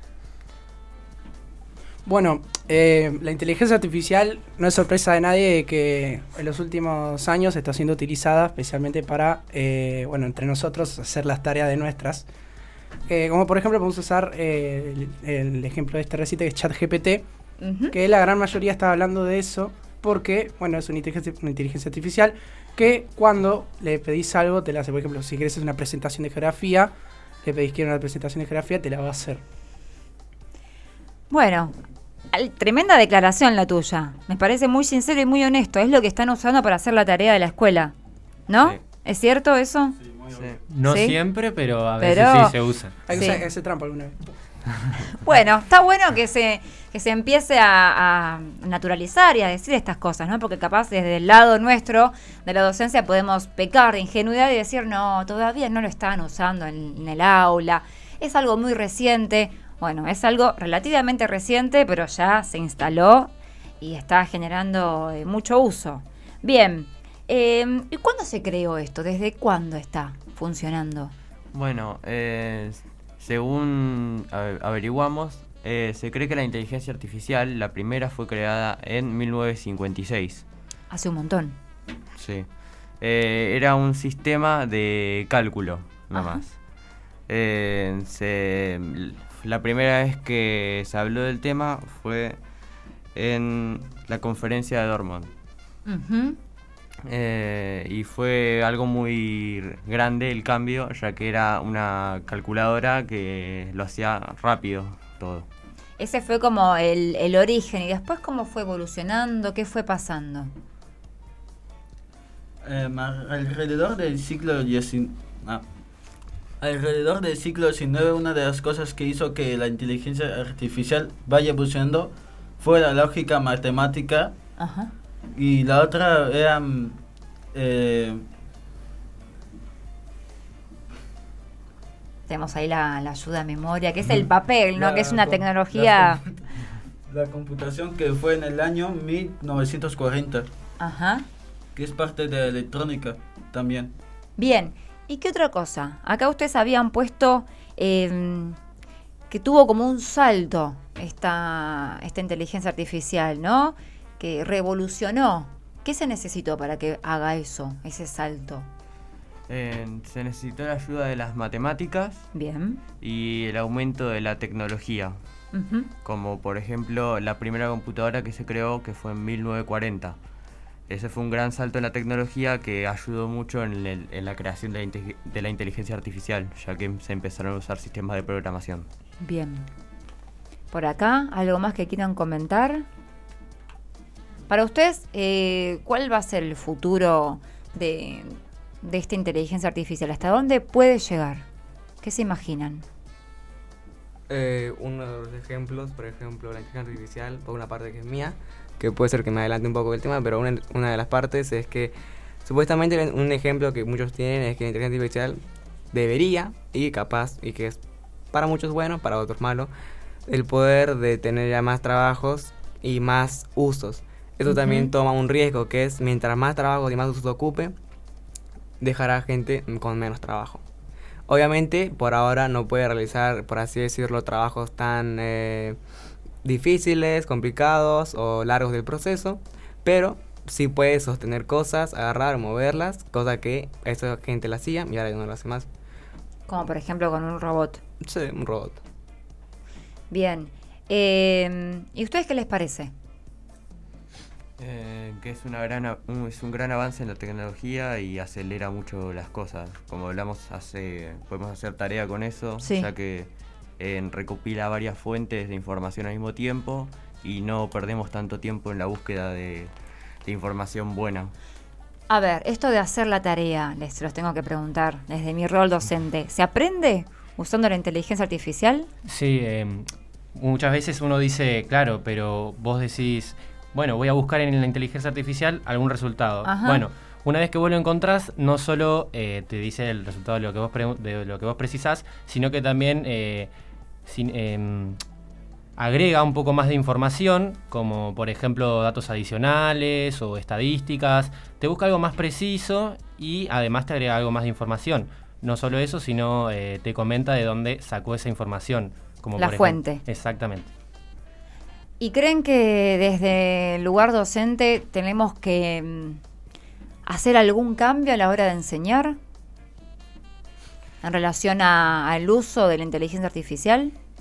Bueno, la inteligencia artificial no es sorpresa de nadie que en los últimos años está siendo utilizada especialmente para, entre nosotros, hacer las tareas de nuestras. Como por ejemplo podemos usar el ejemplo de este recite que es ChatGPT, que la gran mayoría está hablando de eso, porque, bueno, es una inteligencia artificial que cuando le pedís algo te la hace. Por ejemplo, si querés hacer una presentación de geografía, le pedís que una presentación de geografía, te la va a hacer. Bueno, tremenda declaración la tuya. Me parece muy sincero y muy honesto. Es lo que están usando para hacer la tarea de la escuela, ¿no? Sí. ¿Es cierto eso? Sí. No ¿Sí? siempre, pero a veces sí se usa. Hay que hacer trampa alguna vez. Bueno, está bueno que se empiece a naturalizar y a decir estas cosas, ¿no? Porque capaz desde el lado nuestro de la docencia podemos pecar de ingenuidad y decir, no, todavía no lo están usando en el aula. Es algo muy reciente. Bueno, es algo relativamente reciente, pero ya se instaló y está generando mucho uso. Bien, ¿y cuándo se creó esto? ¿Desde cuándo está funcionando? Bueno, según averiguamos, se cree que la inteligencia artificial, la primera fue creada en 1956. Hace un montón. Sí. Era un sistema de cálculo, nada más. La primera vez que se habló del tema fue en la conferencia de Dortmund. Uh-huh. Y fue algo muy grande el cambio, ya que era una calculadora que lo hacía rápido todo. Ese fue como el origen. ¿Y después cómo fue evolucionando? ¿Qué fue pasando? Alrededor del siglo XIX, una de las cosas que hizo que la inteligencia artificial vaya evolucionando fue la lógica matemática. Ajá. Y la otra era tenemos ahí la ayuda de memoria, que es el papel, ¿no? Que es una tecnología... La computación, que fue en el año 1940. Ajá. Que es parte de la electrónica también. Bien, ¿y qué otra cosa? Acá ustedes habían puesto que tuvo como un salto esta inteligencia artificial, ¿no? Que revolucionó. ¿Qué se necesitó para que haga eso, ese salto? Se necesitó la ayuda de las matemáticas. Bien. Y el aumento de la tecnología. Uh-huh. Como por ejemplo la primera computadora que se creó, que fue en 1940. Ese fue un gran salto en la tecnología que ayudó mucho en la creación de la inteligencia artificial, ya que se empezaron a usar sistemas de programación. Bien. Por acá, ¿algo más que quieran comentar? Para ustedes, ¿cuál va a ser el futuro de esta inteligencia artificial? ¿Hasta dónde puede llegar? ¿Qué se imaginan? Uno de los ejemplos, por ejemplo, la inteligencia artificial, por una parte que es mía, que puede ser que me adelante un poco del tema, pero una de las partes es que supuestamente un ejemplo que muchos tienen es que la inteligencia artificial debería, y capaz, y que es para muchos bueno, para otros malo, el poder de tener ya más trabajos y más usos. Eso también toma un riesgo, que es mientras más trabajos y más usos ocupe, dejará gente con menos trabajo. Obviamente, por ahora no puede realizar, por así decirlo, trabajos tan difíciles, complicados o largos del proceso, pero sí puede sostener cosas, agarrar, moverlas, cosa que esa gente la hacía y ahora ya no lo hace más. Como por ejemplo con un robot. Sí, un robot. Bien. ¿Y ustedes qué les parece? Que es un gran avance en la tecnología y acelera mucho las cosas. Como hablamos, podemos hacer tarea con eso, sí, ya que recopila varias fuentes de información al mismo tiempo y no perdemos tanto tiempo en la búsqueda de información buena. A ver, esto de hacer la tarea, les los tengo que preguntar desde mi rol docente. ¿Se aprende usando la inteligencia artificial? Sí, muchas veces uno dice, claro, pero vos decís, bueno, voy a buscar en la inteligencia artificial algún resultado. Ajá. Bueno, una vez que vos lo encontrás, no solo te dice el resultado de lo que vos precisás, sino que también agrega un poco más de información, como por ejemplo datos adicionales o estadísticas. Te busca algo más preciso y además te agrega algo más de información. No solo eso, sino te comenta de dónde sacó esa información. Como la por fuente. Ejemplo. Exactamente. ¿Y creen que desde el lugar docente tenemos que hacer algún cambio a la hora de enseñar en relación al uso de la inteligencia artificial?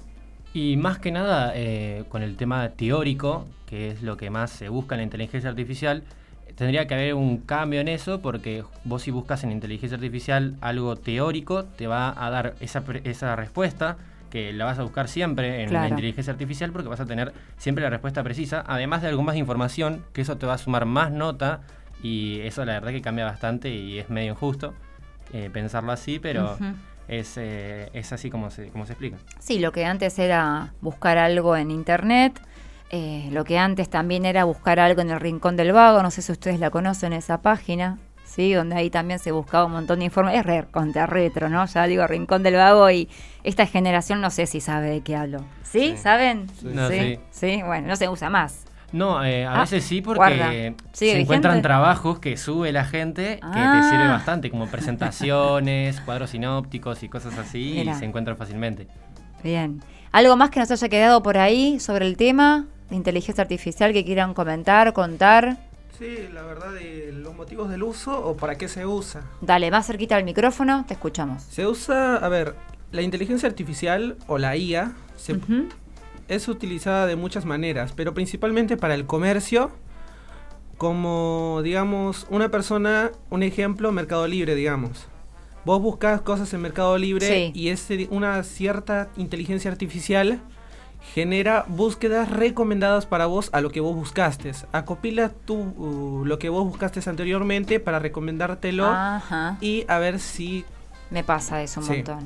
Y más que nada, con el tema teórico, que es lo que más se busca en la inteligencia artificial, tendría que haber un cambio en eso, porque vos si buscas en inteligencia artificial algo teórico, te va a dar esa respuesta, que la vas a buscar siempre en la inteligencia artificial, porque vas a tener siempre la respuesta precisa, además de algo más de información, que eso te va a sumar más nota, y eso la verdad que cambia bastante y es medio injusto pensarlo así, pero es así como se explica. Sí, lo que antes era buscar algo en internet, lo que antes también era buscar algo en el Rincón del Vago, no sé si ustedes la conocen, esa página, ¿sí? Donde ahí también se buscaba un montón de informes, es contra retro, ¿no? Ya digo Rincón del Vago, y esta generación no sé si sabe de qué hablo. ¿Sí? ¿Saben? Sí. No, sí. Sí, bueno, no se usa más. No, a veces sí, porque se encuentran trabajos que sube la gente que te sirve bastante, como presentaciones, cuadros sinópticos y cosas así, y se encuentran fácilmente. Bien. ¿Algo más que nos haya quedado por ahí sobre el tema de inteligencia artificial que quieran comentar, contar? Sí, la verdad, de los motivos del uso o para qué se usa. Dale, más cerquita al micrófono, te escuchamos. Se usa, a ver, la inteligencia artificial o la IA es utilizada de muchas maneras, pero principalmente para el comercio, como, digamos, una persona, un ejemplo, Mercado Libre, digamos. Vos buscas cosas en Mercado Libre y una cierta inteligencia artificial genera búsquedas recomendadas para vos a lo que vos buscaste. Acopila lo que vos buscaste anteriormente para recomendártelo y a ver si... Me pasa eso un montón.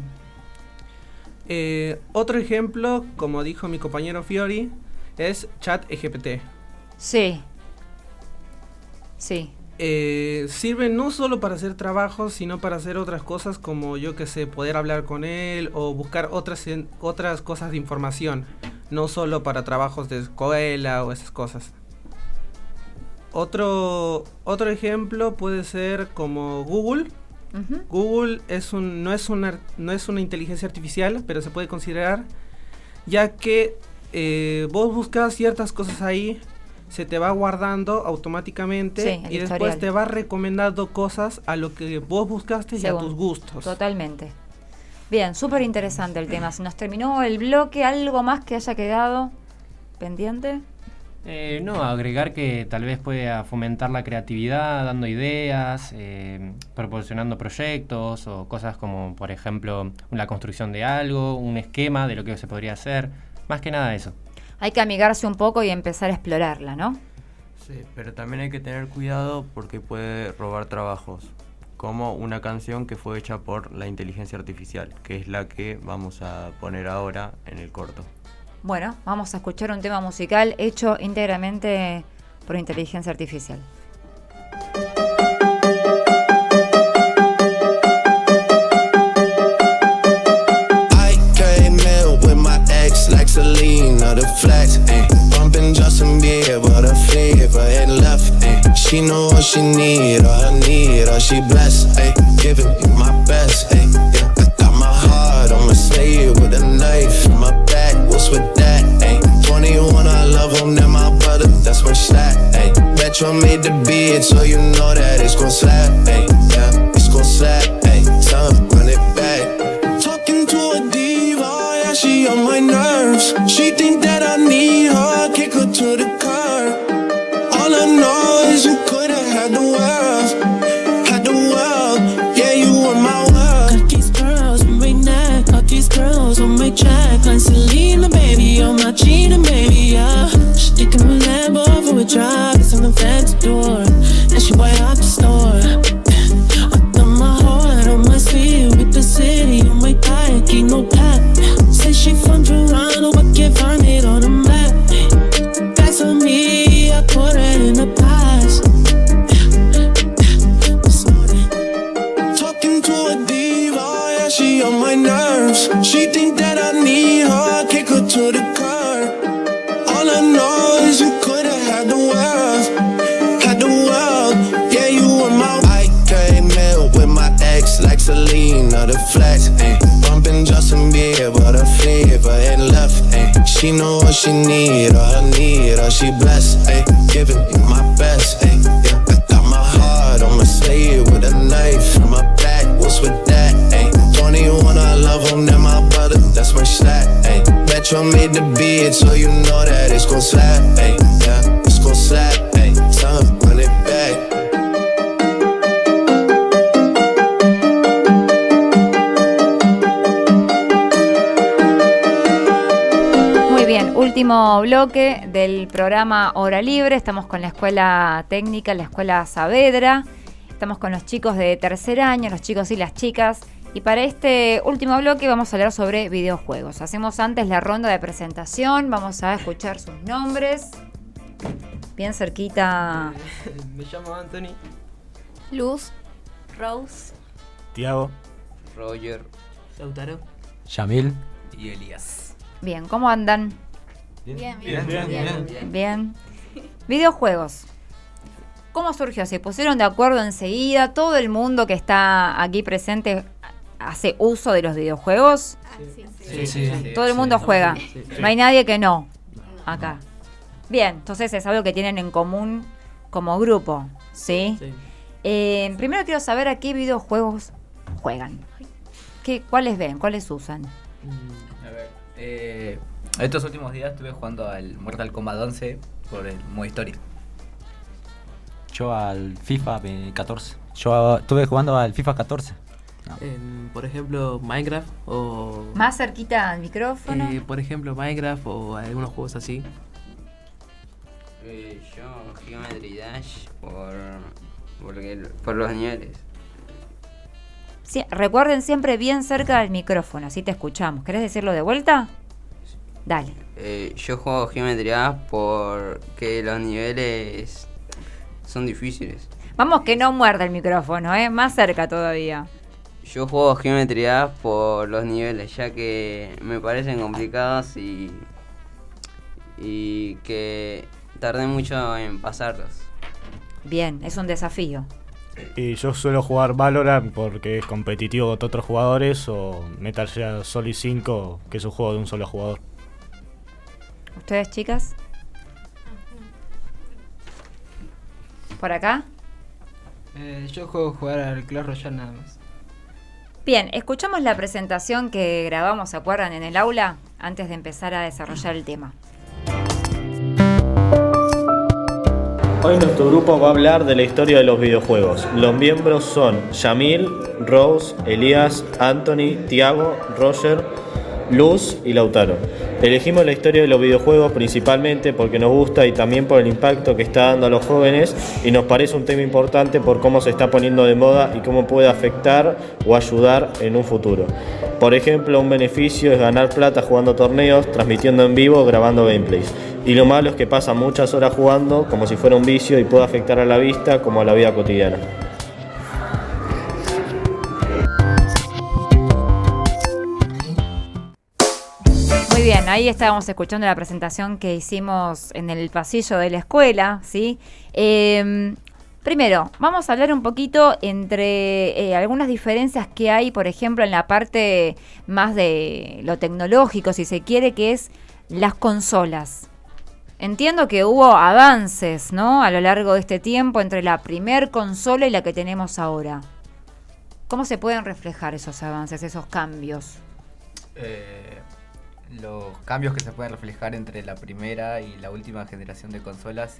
Otro ejemplo, como dijo mi compañero Fiori, es ChatGPT. Sí. Sirve no solo para hacer trabajos, sino para hacer otras cosas como, yo que sé, poder hablar con él o buscar otras cosas de información, no solo para trabajos de escuela o esas cosas. Otro ejemplo puede ser como Google. Google no es una inteligencia artificial, pero se puede considerar, ya que vos buscas ciertas cosas ahí, se te va guardando automáticamente y después te va recomendando cosas a lo que vos buscaste y a tus gustos. Totalmente. Bien, súper interesante el tema. Se nos terminó el bloque. ¿Algo más que haya quedado pendiente? No, agregar que tal vez pueda fomentar la creatividad, dando ideas, proporcionando proyectos o cosas como, por ejemplo, la construcción de algo, un esquema de lo que se podría hacer. Más que nada eso. Hay que amigarse un poco y empezar a explorarla, ¿no? Sí, pero también hay que tener cuidado porque puede robar trabajos, como una canción que fue hecha por la inteligencia artificial, que es la que vamos a poner ahora en el corto. Bueno, vamos a escuchar un tema musical hecho íntegramente por inteligencia artificial. Like Selena, the flex, bumping Justin Bieber, the fever and left, she know what she need, all I need, all she blessed, giving you my best, yeah, I got my heart, I'ma slay it with a knife in my back, what's with that, 21, I love him, they're my brother, that's my stat, Metro made the beat, so you know that it's gon' slap, yeah, it's gon' slap, time, run it back, talking to a diva, yeah, she on my nerves. She think that I need her, kick her to the curb. All I know is you could've had the world, yeah, you were my world. Got these girls on my neck, got these girls on my check. Like Selena, baby, on my Gina, baby, yeah. She thinking a Lambo for a drive, it's on the fancy door, and she buy out the store. I got my heart on my sleeve, with the city on my back, ain't no pack. Say she from Toronto, but can't find it on the map. That's on me, I put it in the past. Talking to a diva, yeah, she on my nerves. She think that I need her, kick her to the curb. All I know is you could've had the world, yeah, you were my. I came in with my ex like Selena, the flex, bumping Justin Bieber, the fever and left, she know what she need, all I need, all she blessed, giving you my best, yeah, I got my heart, I'ma slay it with a knife in my back, what's with that, 21, I love him, they're my brother, that's my stat, Metro made último bloque del programa Hora Libre. Estamos con la Escuela Técnica, la Escuela Saavedra. Estamos con los chicos de tercer año, los chicos y las chicas. Y para este último bloque vamos a hablar sobre videojuegos. Hacemos antes la ronda de presentación. Vamos a escuchar sus nombres. Bien cerquita. Me llamo Anthony. Luz. Rose. Tiago. Roger. Lautaro. Yamil. Y Elías. Bien, ¿cómo andan? Bien. Bien. Videojuegos. ¿Cómo surgió? ¿Se pusieron de acuerdo enseguida? ¿Todo el mundo que está aquí presente hace uso de los videojuegos? Sí. Todo el mundo juega. No hay nadie que no. Acá. Bien, entonces es algo que tienen en común como grupo, ¿sí? Primero quiero saber a qué videojuegos juegan. ¿Cuáles ven? ¿Cuáles usan? A ver, estos últimos días estuve jugando al Mortal Kombat 11 por el modo historia. Yo al FIFA 14. Yo estuve jugando al FIFA 14. No. Por ejemplo, Minecraft o... Más cerquita al micrófono. Por ejemplo, Minecraft o algunos juegos así. Yo Geometry Dash por los niveles. Sí, recuerden siempre bien cerca del micrófono, así te escuchamos. ¿Querés decirlo de vuelta? Dale. Yo juego Geometry Dash porque los niveles son difíciles. Vamos que no muerda el micrófono, más cerca todavía. Yo juego Geometry Dash por los niveles, ya que me parecen complicados y que tardé mucho en pasarlos. Bien, es un desafío. Y yo suelo jugar Valorant porque es competitivo con otros jugadores, o Metal Gear Solid 5, que es un juego de un solo jugador. ¿Ustedes, chicas? ¿Por acá? Yo jugar al Clash Royale nada más. Bien, escuchamos la presentación que grabamos, ¿se acuerdan? En el aula, antes de empezar a desarrollar el tema. Hoy nuestro grupo va a hablar de la historia de los videojuegos. Los miembros son Yamil, Rose, Elías, Anthony, Tiago, Roger, Luz y Lautaro. Elegimos la historia de los videojuegos principalmente porque nos gusta y también por el impacto que está dando a los jóvenes, y nos parece un tema importante por cómo se está poniendo de moda y cómo puede afectar o ayudar en un futuro. Por ejemplo, un beneficio es ganar plata jugando torneos, transmitiendo en vivo o grabando gameplays. Y lo malo es que pasan muchas horas jugando como si fuera un vicio y puede afectar a la vista como a la vida cotidiana. Muy bien, ahí estábamos escuchando la presentación que hicimos en el pasillo de la escuela, ¿sí? Primero, vamos a hablar un poquito entre algunas diferencias que hay, por ejemplo, en la parte más de lo tecnológico, si se quiere, que es las consolas. Entiendo que hubo avances, ¿no?, a lo largo de este tiempo entre la primer consola y la que tenemos ahora. ¿Cómo se pueden reflejar esos avances, esos cambios? Los cambios que se pueden reflejar entre la primera y la última generación de consolas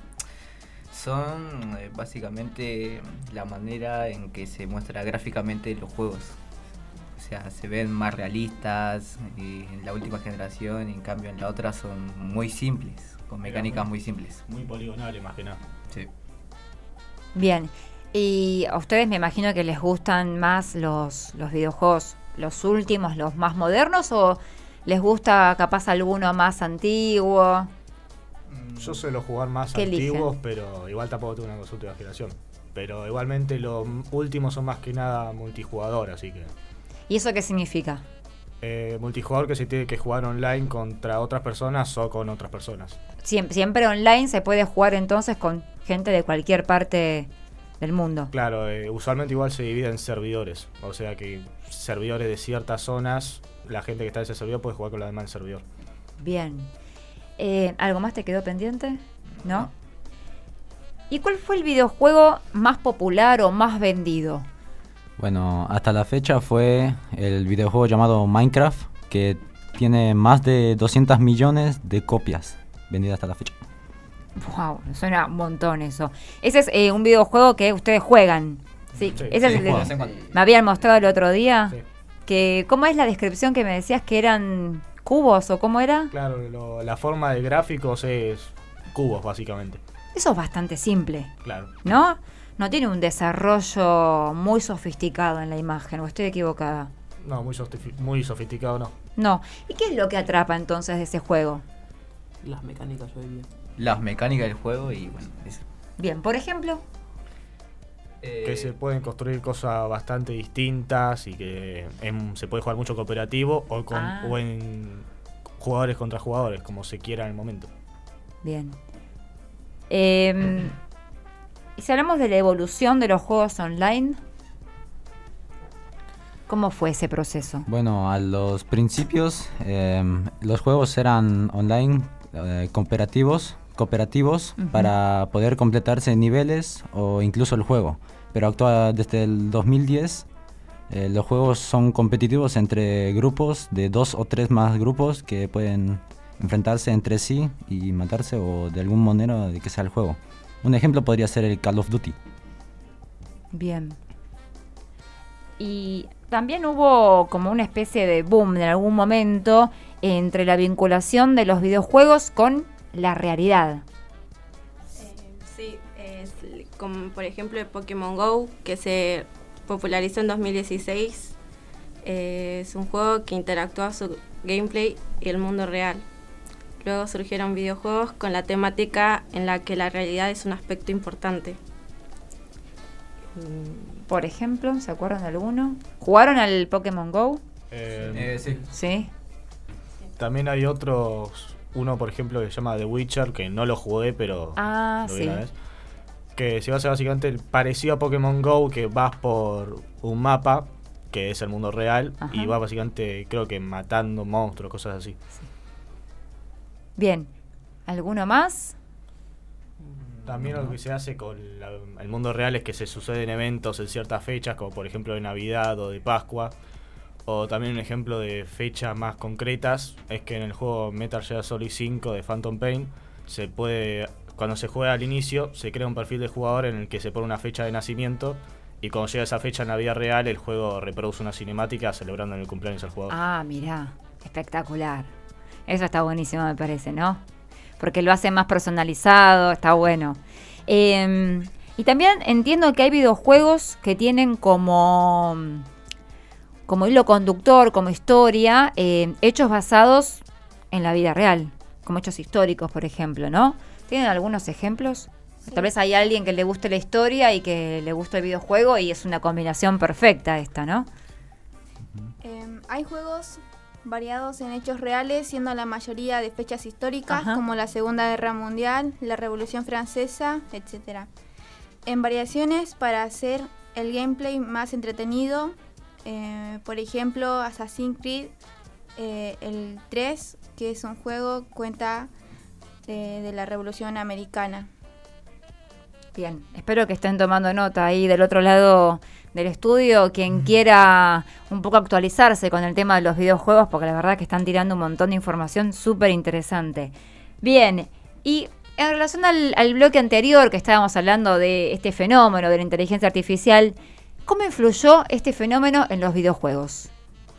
son básicamente la manera en que se muestra gráficamente los juegos. O sea, se ven más realistas en la última generación, y en cambio en la otra son muy simples, con mecánicas muy simples. Muy poligonales más que nada. Sí. Bien, y a ustedes me imagino que les gustan más los videojuegos, los últimos, los más modernos, o les gusta capaz alguno más antiguo. Yo suelo jugar más antiguos, pero igual tampoco tengo una consulta de generación. Pero igualmente los últimos son más que nada multijugador, así que... ¿Y eso qué significa? Multijugador, que se tiene que jugar online contra otras personas o con otras personas. Siempre online se puede jugar entonces con gente de cualquier parte del mundo. Claro, usualmente igual se divide en servidores. O sea que servidores de ciertas zonas, la gente que está en ese servidor puede jugar con la demás del servidor. Bien. ¿Algo más te quedó pendiente? ¿No? ¿Y cuál fue el videojuego más popular o más vendido? Bueno, hasta la fecha fue el videojuego llamado Minecraft, que tiene más de 200 millones de copias vendidas hasta la fecha. Wow, suena un montón eso. Ese es un videojuego que ustedes juegan. Sí, ese es el que me habían mostrado el otro día. Sí. Que, ¿cómo es la descripción que me decías? Que eran cubos o cómo era? Claro, la forma de gráficos es cubos, básicamente. Eso es bastante simple, Claro. ¿no? No tiene un desarrollo muy sofisticado en la imagen, ¿o estoy equivocada? No, muy sofisticado no. No. ¿Y qué es lo que atrapa entonces de ese juego? Las mecánicas, yo diría. Las mecánicas del juego y bueno, eso. Bien, por ejemplo. Que se pueden construir cosas bastante distintas y que se puede jugar mucho cooperativo o en jugadores contra jugadores, como se quiera en el momento. Bien. Y si hablamos de la evolución de los juegos online, ¿cómo fue ese proceso? Bueno, a los principios los juegos eran online, cooperativos para poder completarse niveles o incluso el juego. Pero desde el 2010 los juegos son competitivos entre grupos de 2 o 3 más grupos que pueden enfrentarse entre sí y matarse o de alguna manera de que sea el juego. Un ejemplo podría ser el Call of Duty. Bien. Y también hubo como una especie de boom en algún momento entre la vinculación de los videojuegos con la realidad. Sí, como por ejemplo el Pokémon GO, que se popularizó en 2016. Es un juego que interactúa su gameplay y el mundo real. Luego surgieron videojuegos con la temática en la que la realidad es un aspecto importante. Por ejemplo, ¿se acuerdan de alguno? ¿Jugaron al Pokémon GO? Sí. Sí. También hay uno por ejemplo que se llama The Witcher, que no lo jugué, pero lo vi sí. una vez. Que se basa básicamente parecido a Pokémon GO, que vas por un mapa, que es el mundo real, Ajá. y vas básicamente, creo que matando monstruos, cosas así. Sí. Bien. ¿Alguno más? También lo que se hace con el mundo real es que se suceden eventos en ciertas fechas, como por ejemplo de Navidad o de Pascua. O también un ejemplo de fechas más concretas es que en el juego Metal Gear Solid 5 de Phantom Pain cuando se juega al inicio se crea un perfil de jugador en el que se pone una fecha de nacimiento, y cuando llega esa fecha en la vida real el juego reproduce una cinemática celebrando el cumpleaños del jugador. Ah, mirá, espectacular. Eso está buenísimo, me parece, ¿no? Porque lo hace más personalizado, está bueno. Y también entiendo que hay videojuegos que tienen como hilo conductor, como historia, hechos basados en la vida real, como hechos históricos, por ejemplo, ¿no? ¿Tienen algunos ejemplos? Sí. Tal vez hay alguien que le guste la historia y que le guste el videojuego y es una combinación perfecta esta, ¿no? Hay juegos variados en hechos reales, siendo la mayoría de fechas históricas, Ajá. como la Segunda Guerra Mundial, la Revolución Francesa, etc. En variaciones para hacer el gameplay más entretenido, por ejemplo, Assassin's Creed, el 3, que es un juego cuenta de la Revolución Americana. Bien, espero que estén tomando nota ahí del otro lado del estudio, quien quiera un poco actualizarse con el tema de los videojuegos, porque la verdad que están tirando un montón de información súper interesante. Bien, y en relación al bloque anterior que estábamos hablando de este fenómeno de la inteligencia artificial, ¿cómo influyó este fenómeno en los videojuegos?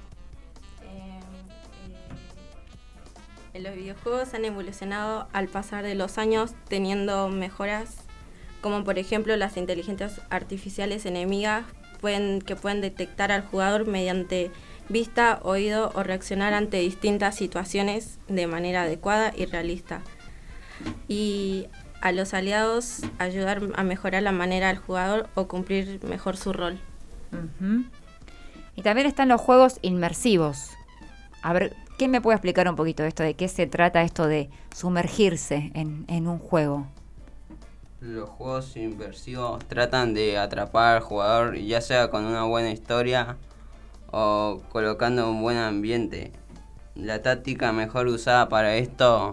Los videojuegos han evolucionado al pasar de los años, teniendo mejoras como por ejemplo las inteligencias artificiales enemigas que pueden detectar al jugador mediante vista, oído o reaccionar ante distintas situaciones de manera adecuada y realista. Y a los aliados ayudar a mejorar la manera del jugador o cumplir mejor su rol. Uh-huh. Y también están los juegos inmersivos. A ver, ¿quién me puede explicar un poquito de esto? ¿De qué se trata esto de sumergirse en un juego? Los juegos inmersivos tratan de atrapar al jugador, ya sea con una buena historia o colocando un buen ambiente. La táctica mejor usada para esto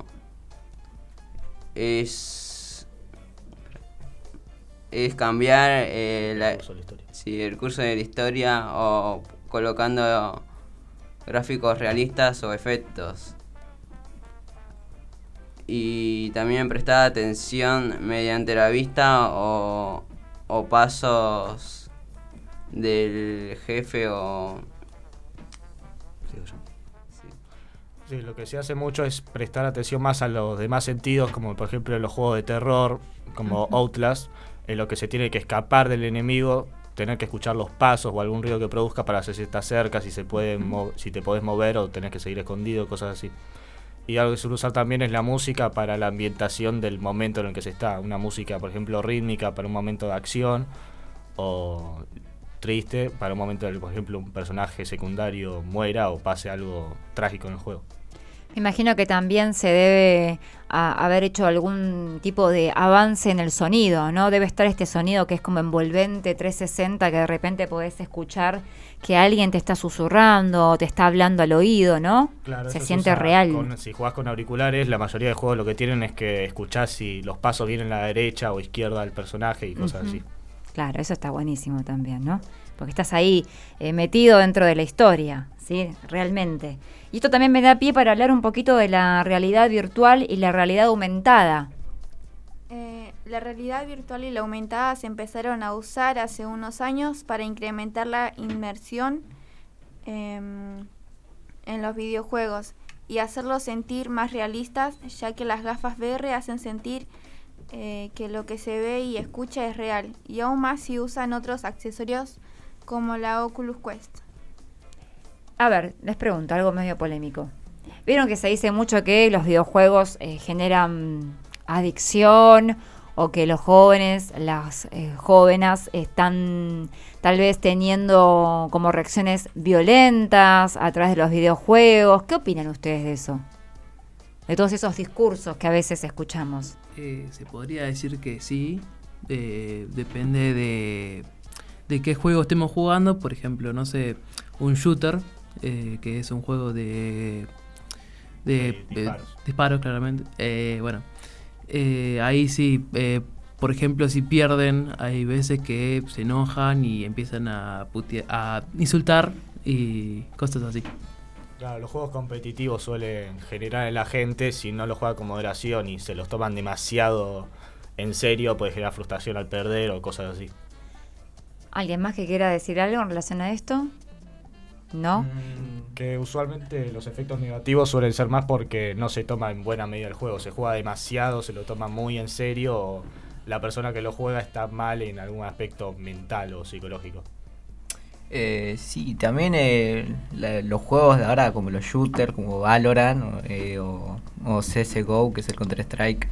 es cambiar el curso de la historia o colocando gráficos realistas o efectos. Y también prestar atención mediante la vista o pasos del jefe o... Sí, lo que se hace mucho es prestar atención más a los demás sentidos, como por ejemplo en los juegos de terror, como Outlast, en lo que se tiene que escapar del enemigo, tener que escuchar los pasos o algún ruido que produzca para saber si está cerca, si te podés mover o tenés que seguir escondido, cosas así. Y algo que suele usar también es la música para la ambientación del momento en el que se está. Una música, por ejemplo, rítmica para un momento de acción, o triste para un momento en el que, por ejemplo, un personaje secundario muera o pase algo trágico en el juego. Me imagino que también se debe haber hecho algún tipo de avance en el sonido, ¿no? Debe estar este sonido que es como envolvente 360, que de repente podés escuchar que alguien te está susurrando o te está hablando al oído, ¿no? Claro, se siente real. Si jugás con auriculares, la mayoría de juegos lo que tienen es que escuchás si los pasos vienen a la derecha o izquierda del personaje y cosas así. Claro, eso está buenísimo también, ¿no? Porque estás ahí metido dentro de la historia, ¿sí? Realmente. Y esto también me da pie para hablar un poquito de la realidad virtual y la realidad aumentada. La realidad virtual y la aumentada se empezaron a usar hace unos años para incrementar la inmersión en los videojuegos y hacerlos sentir más realistas, ya que las gafas VR hacen sentir que lo que se ve y escucha es real, y aún más si usan otros accesorios como la Oculus Quest. A ver, les pregunto algo medio polémico. ¿Vieron que se dice mucho que los videojuegos generan adicción o que los jóvenes, las jóvenes están tal vez teniendo como reacciones violentas a través de los videojuegos? ¿Qué opinan ustedes de eso? De todos esos discursos que a veces escuchamos. Se podría decir que sí, depende de qué juego estemos jugando. Por ejemplo, no sé, un shooter, que es un juego de disparos, claramente. Ahí sí, por ejemplo, si pierden, hay veces que se enojan y empiezan a insultar y cosas así. Claro, los juegos competitivos suelen generar en la gente, si no los juega con moderación y se los toman demasiado en serio, puede generar frustración al perder o cosas así. ¿Alguien más que quiera decir algo en relación a esto? ¿No? Que usualmente los efectos negativos suelen ser más porque no se toma en buena medida el juego, se juega demasiado, se lo toma muy en serio, o la persona que lo juega está mal en algún aspecto mental o psicológico. Sí, también los juegos de ahora, como los shooters, como Valorant o CSGO, que es el Counter-Strike,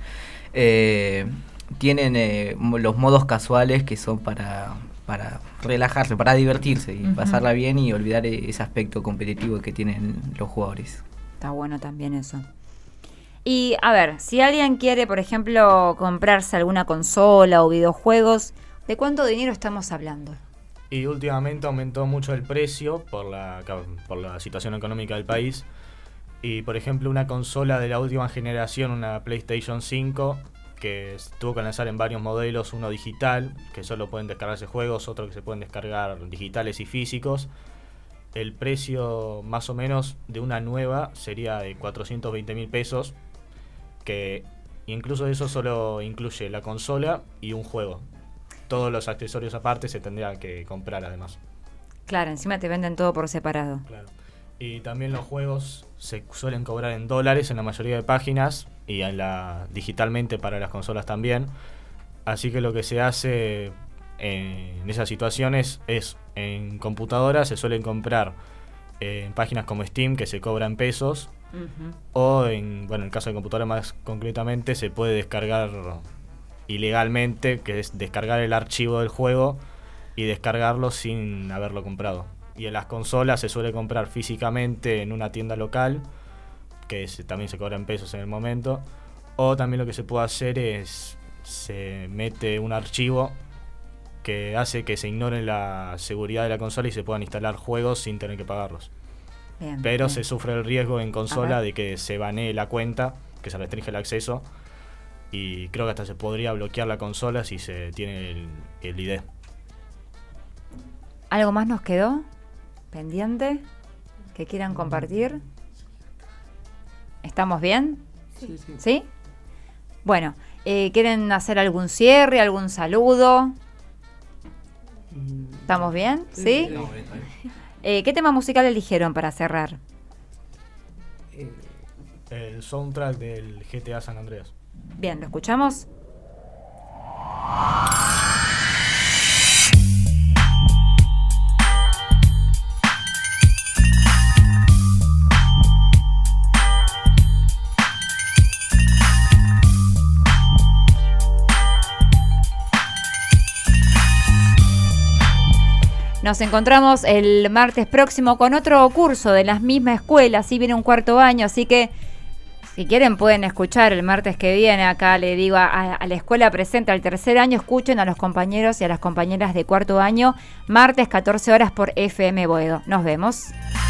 tienen los modos casuales que son para relajarse, para divertirse y pasarla bien y olvidar ese aspecto competitivo que tienen los jugadores. Está bueno también eso. Y a ver, si alguien quiere, por ejemplo, comprarse alguna consola o videojuegos, ¿de cuánto dinero estamos hablando? Y últimamente aumentó mucho el precio por la situación económica del país. Y por ejemplo, una consola de la última generación, una PlayStation 5, que tuvo que lanzar en varios modelos, uno digital, que solo pueden descargarse juegos, otro que se pueden descargar digitales y físicos. El precio más o menos de una nueva sería de 420.000 pesos, que incluso eso solo incluye la consola y un juego. Todos los accesorios aparte se tendrían que comprar además. Claro, encima te venden todo por separado. Claro. Y también los juegos se suelen cobrar en dólares en la mayoría de páginas y digitalmente para las consolas también. Así que lo que se hace en esas situaciones es en computadoras se suelen comprar en páginas como Steam, que se cobran pesos, o en el caso de computadora más concretamente se puede descargar ilegalmente, que es descargar el archivo del juego y descargarlo sin haberlo comprado. Y en las consolas se suele comprar físicamente en una tienda local, que también se cobra en pesos en el momento, o también lo que se puede hacer es se mete un archivo que hace que se ignore la seguridad de la consola y se puedan instalar juegos sin tener que pagarlos. Bien, pero bien. Se sufre el riesgo en consola de que se banee la cuenta, que se restringe el acceso, y creo que hasta se podría bloquear la consola si se tiene el ID. ¿Algo más nos quedó pendiente que quieran compartir? ¿Estamos bien? Sí. ¿Sí? Bueno, ¿quieren hacer algún cierre, algún saludo? ¿Estamos bien? ¿Sí? No, ¿Qué tema musical eligieron para cerrar? El soundtrack del GTA San Andreas. Bien, ¿lo escuchamos? Nos encontramos el martes próximo con otro curso de la misma escuela, así viene un cuarto año, así que si quieren pueden escuchar el martes que viene, acá le digo a la escuela presente al tercer año, escuchen a los compañeros y a las compañeras de cuarto año, martes 14 horas por FM Boedo. Nos vemos.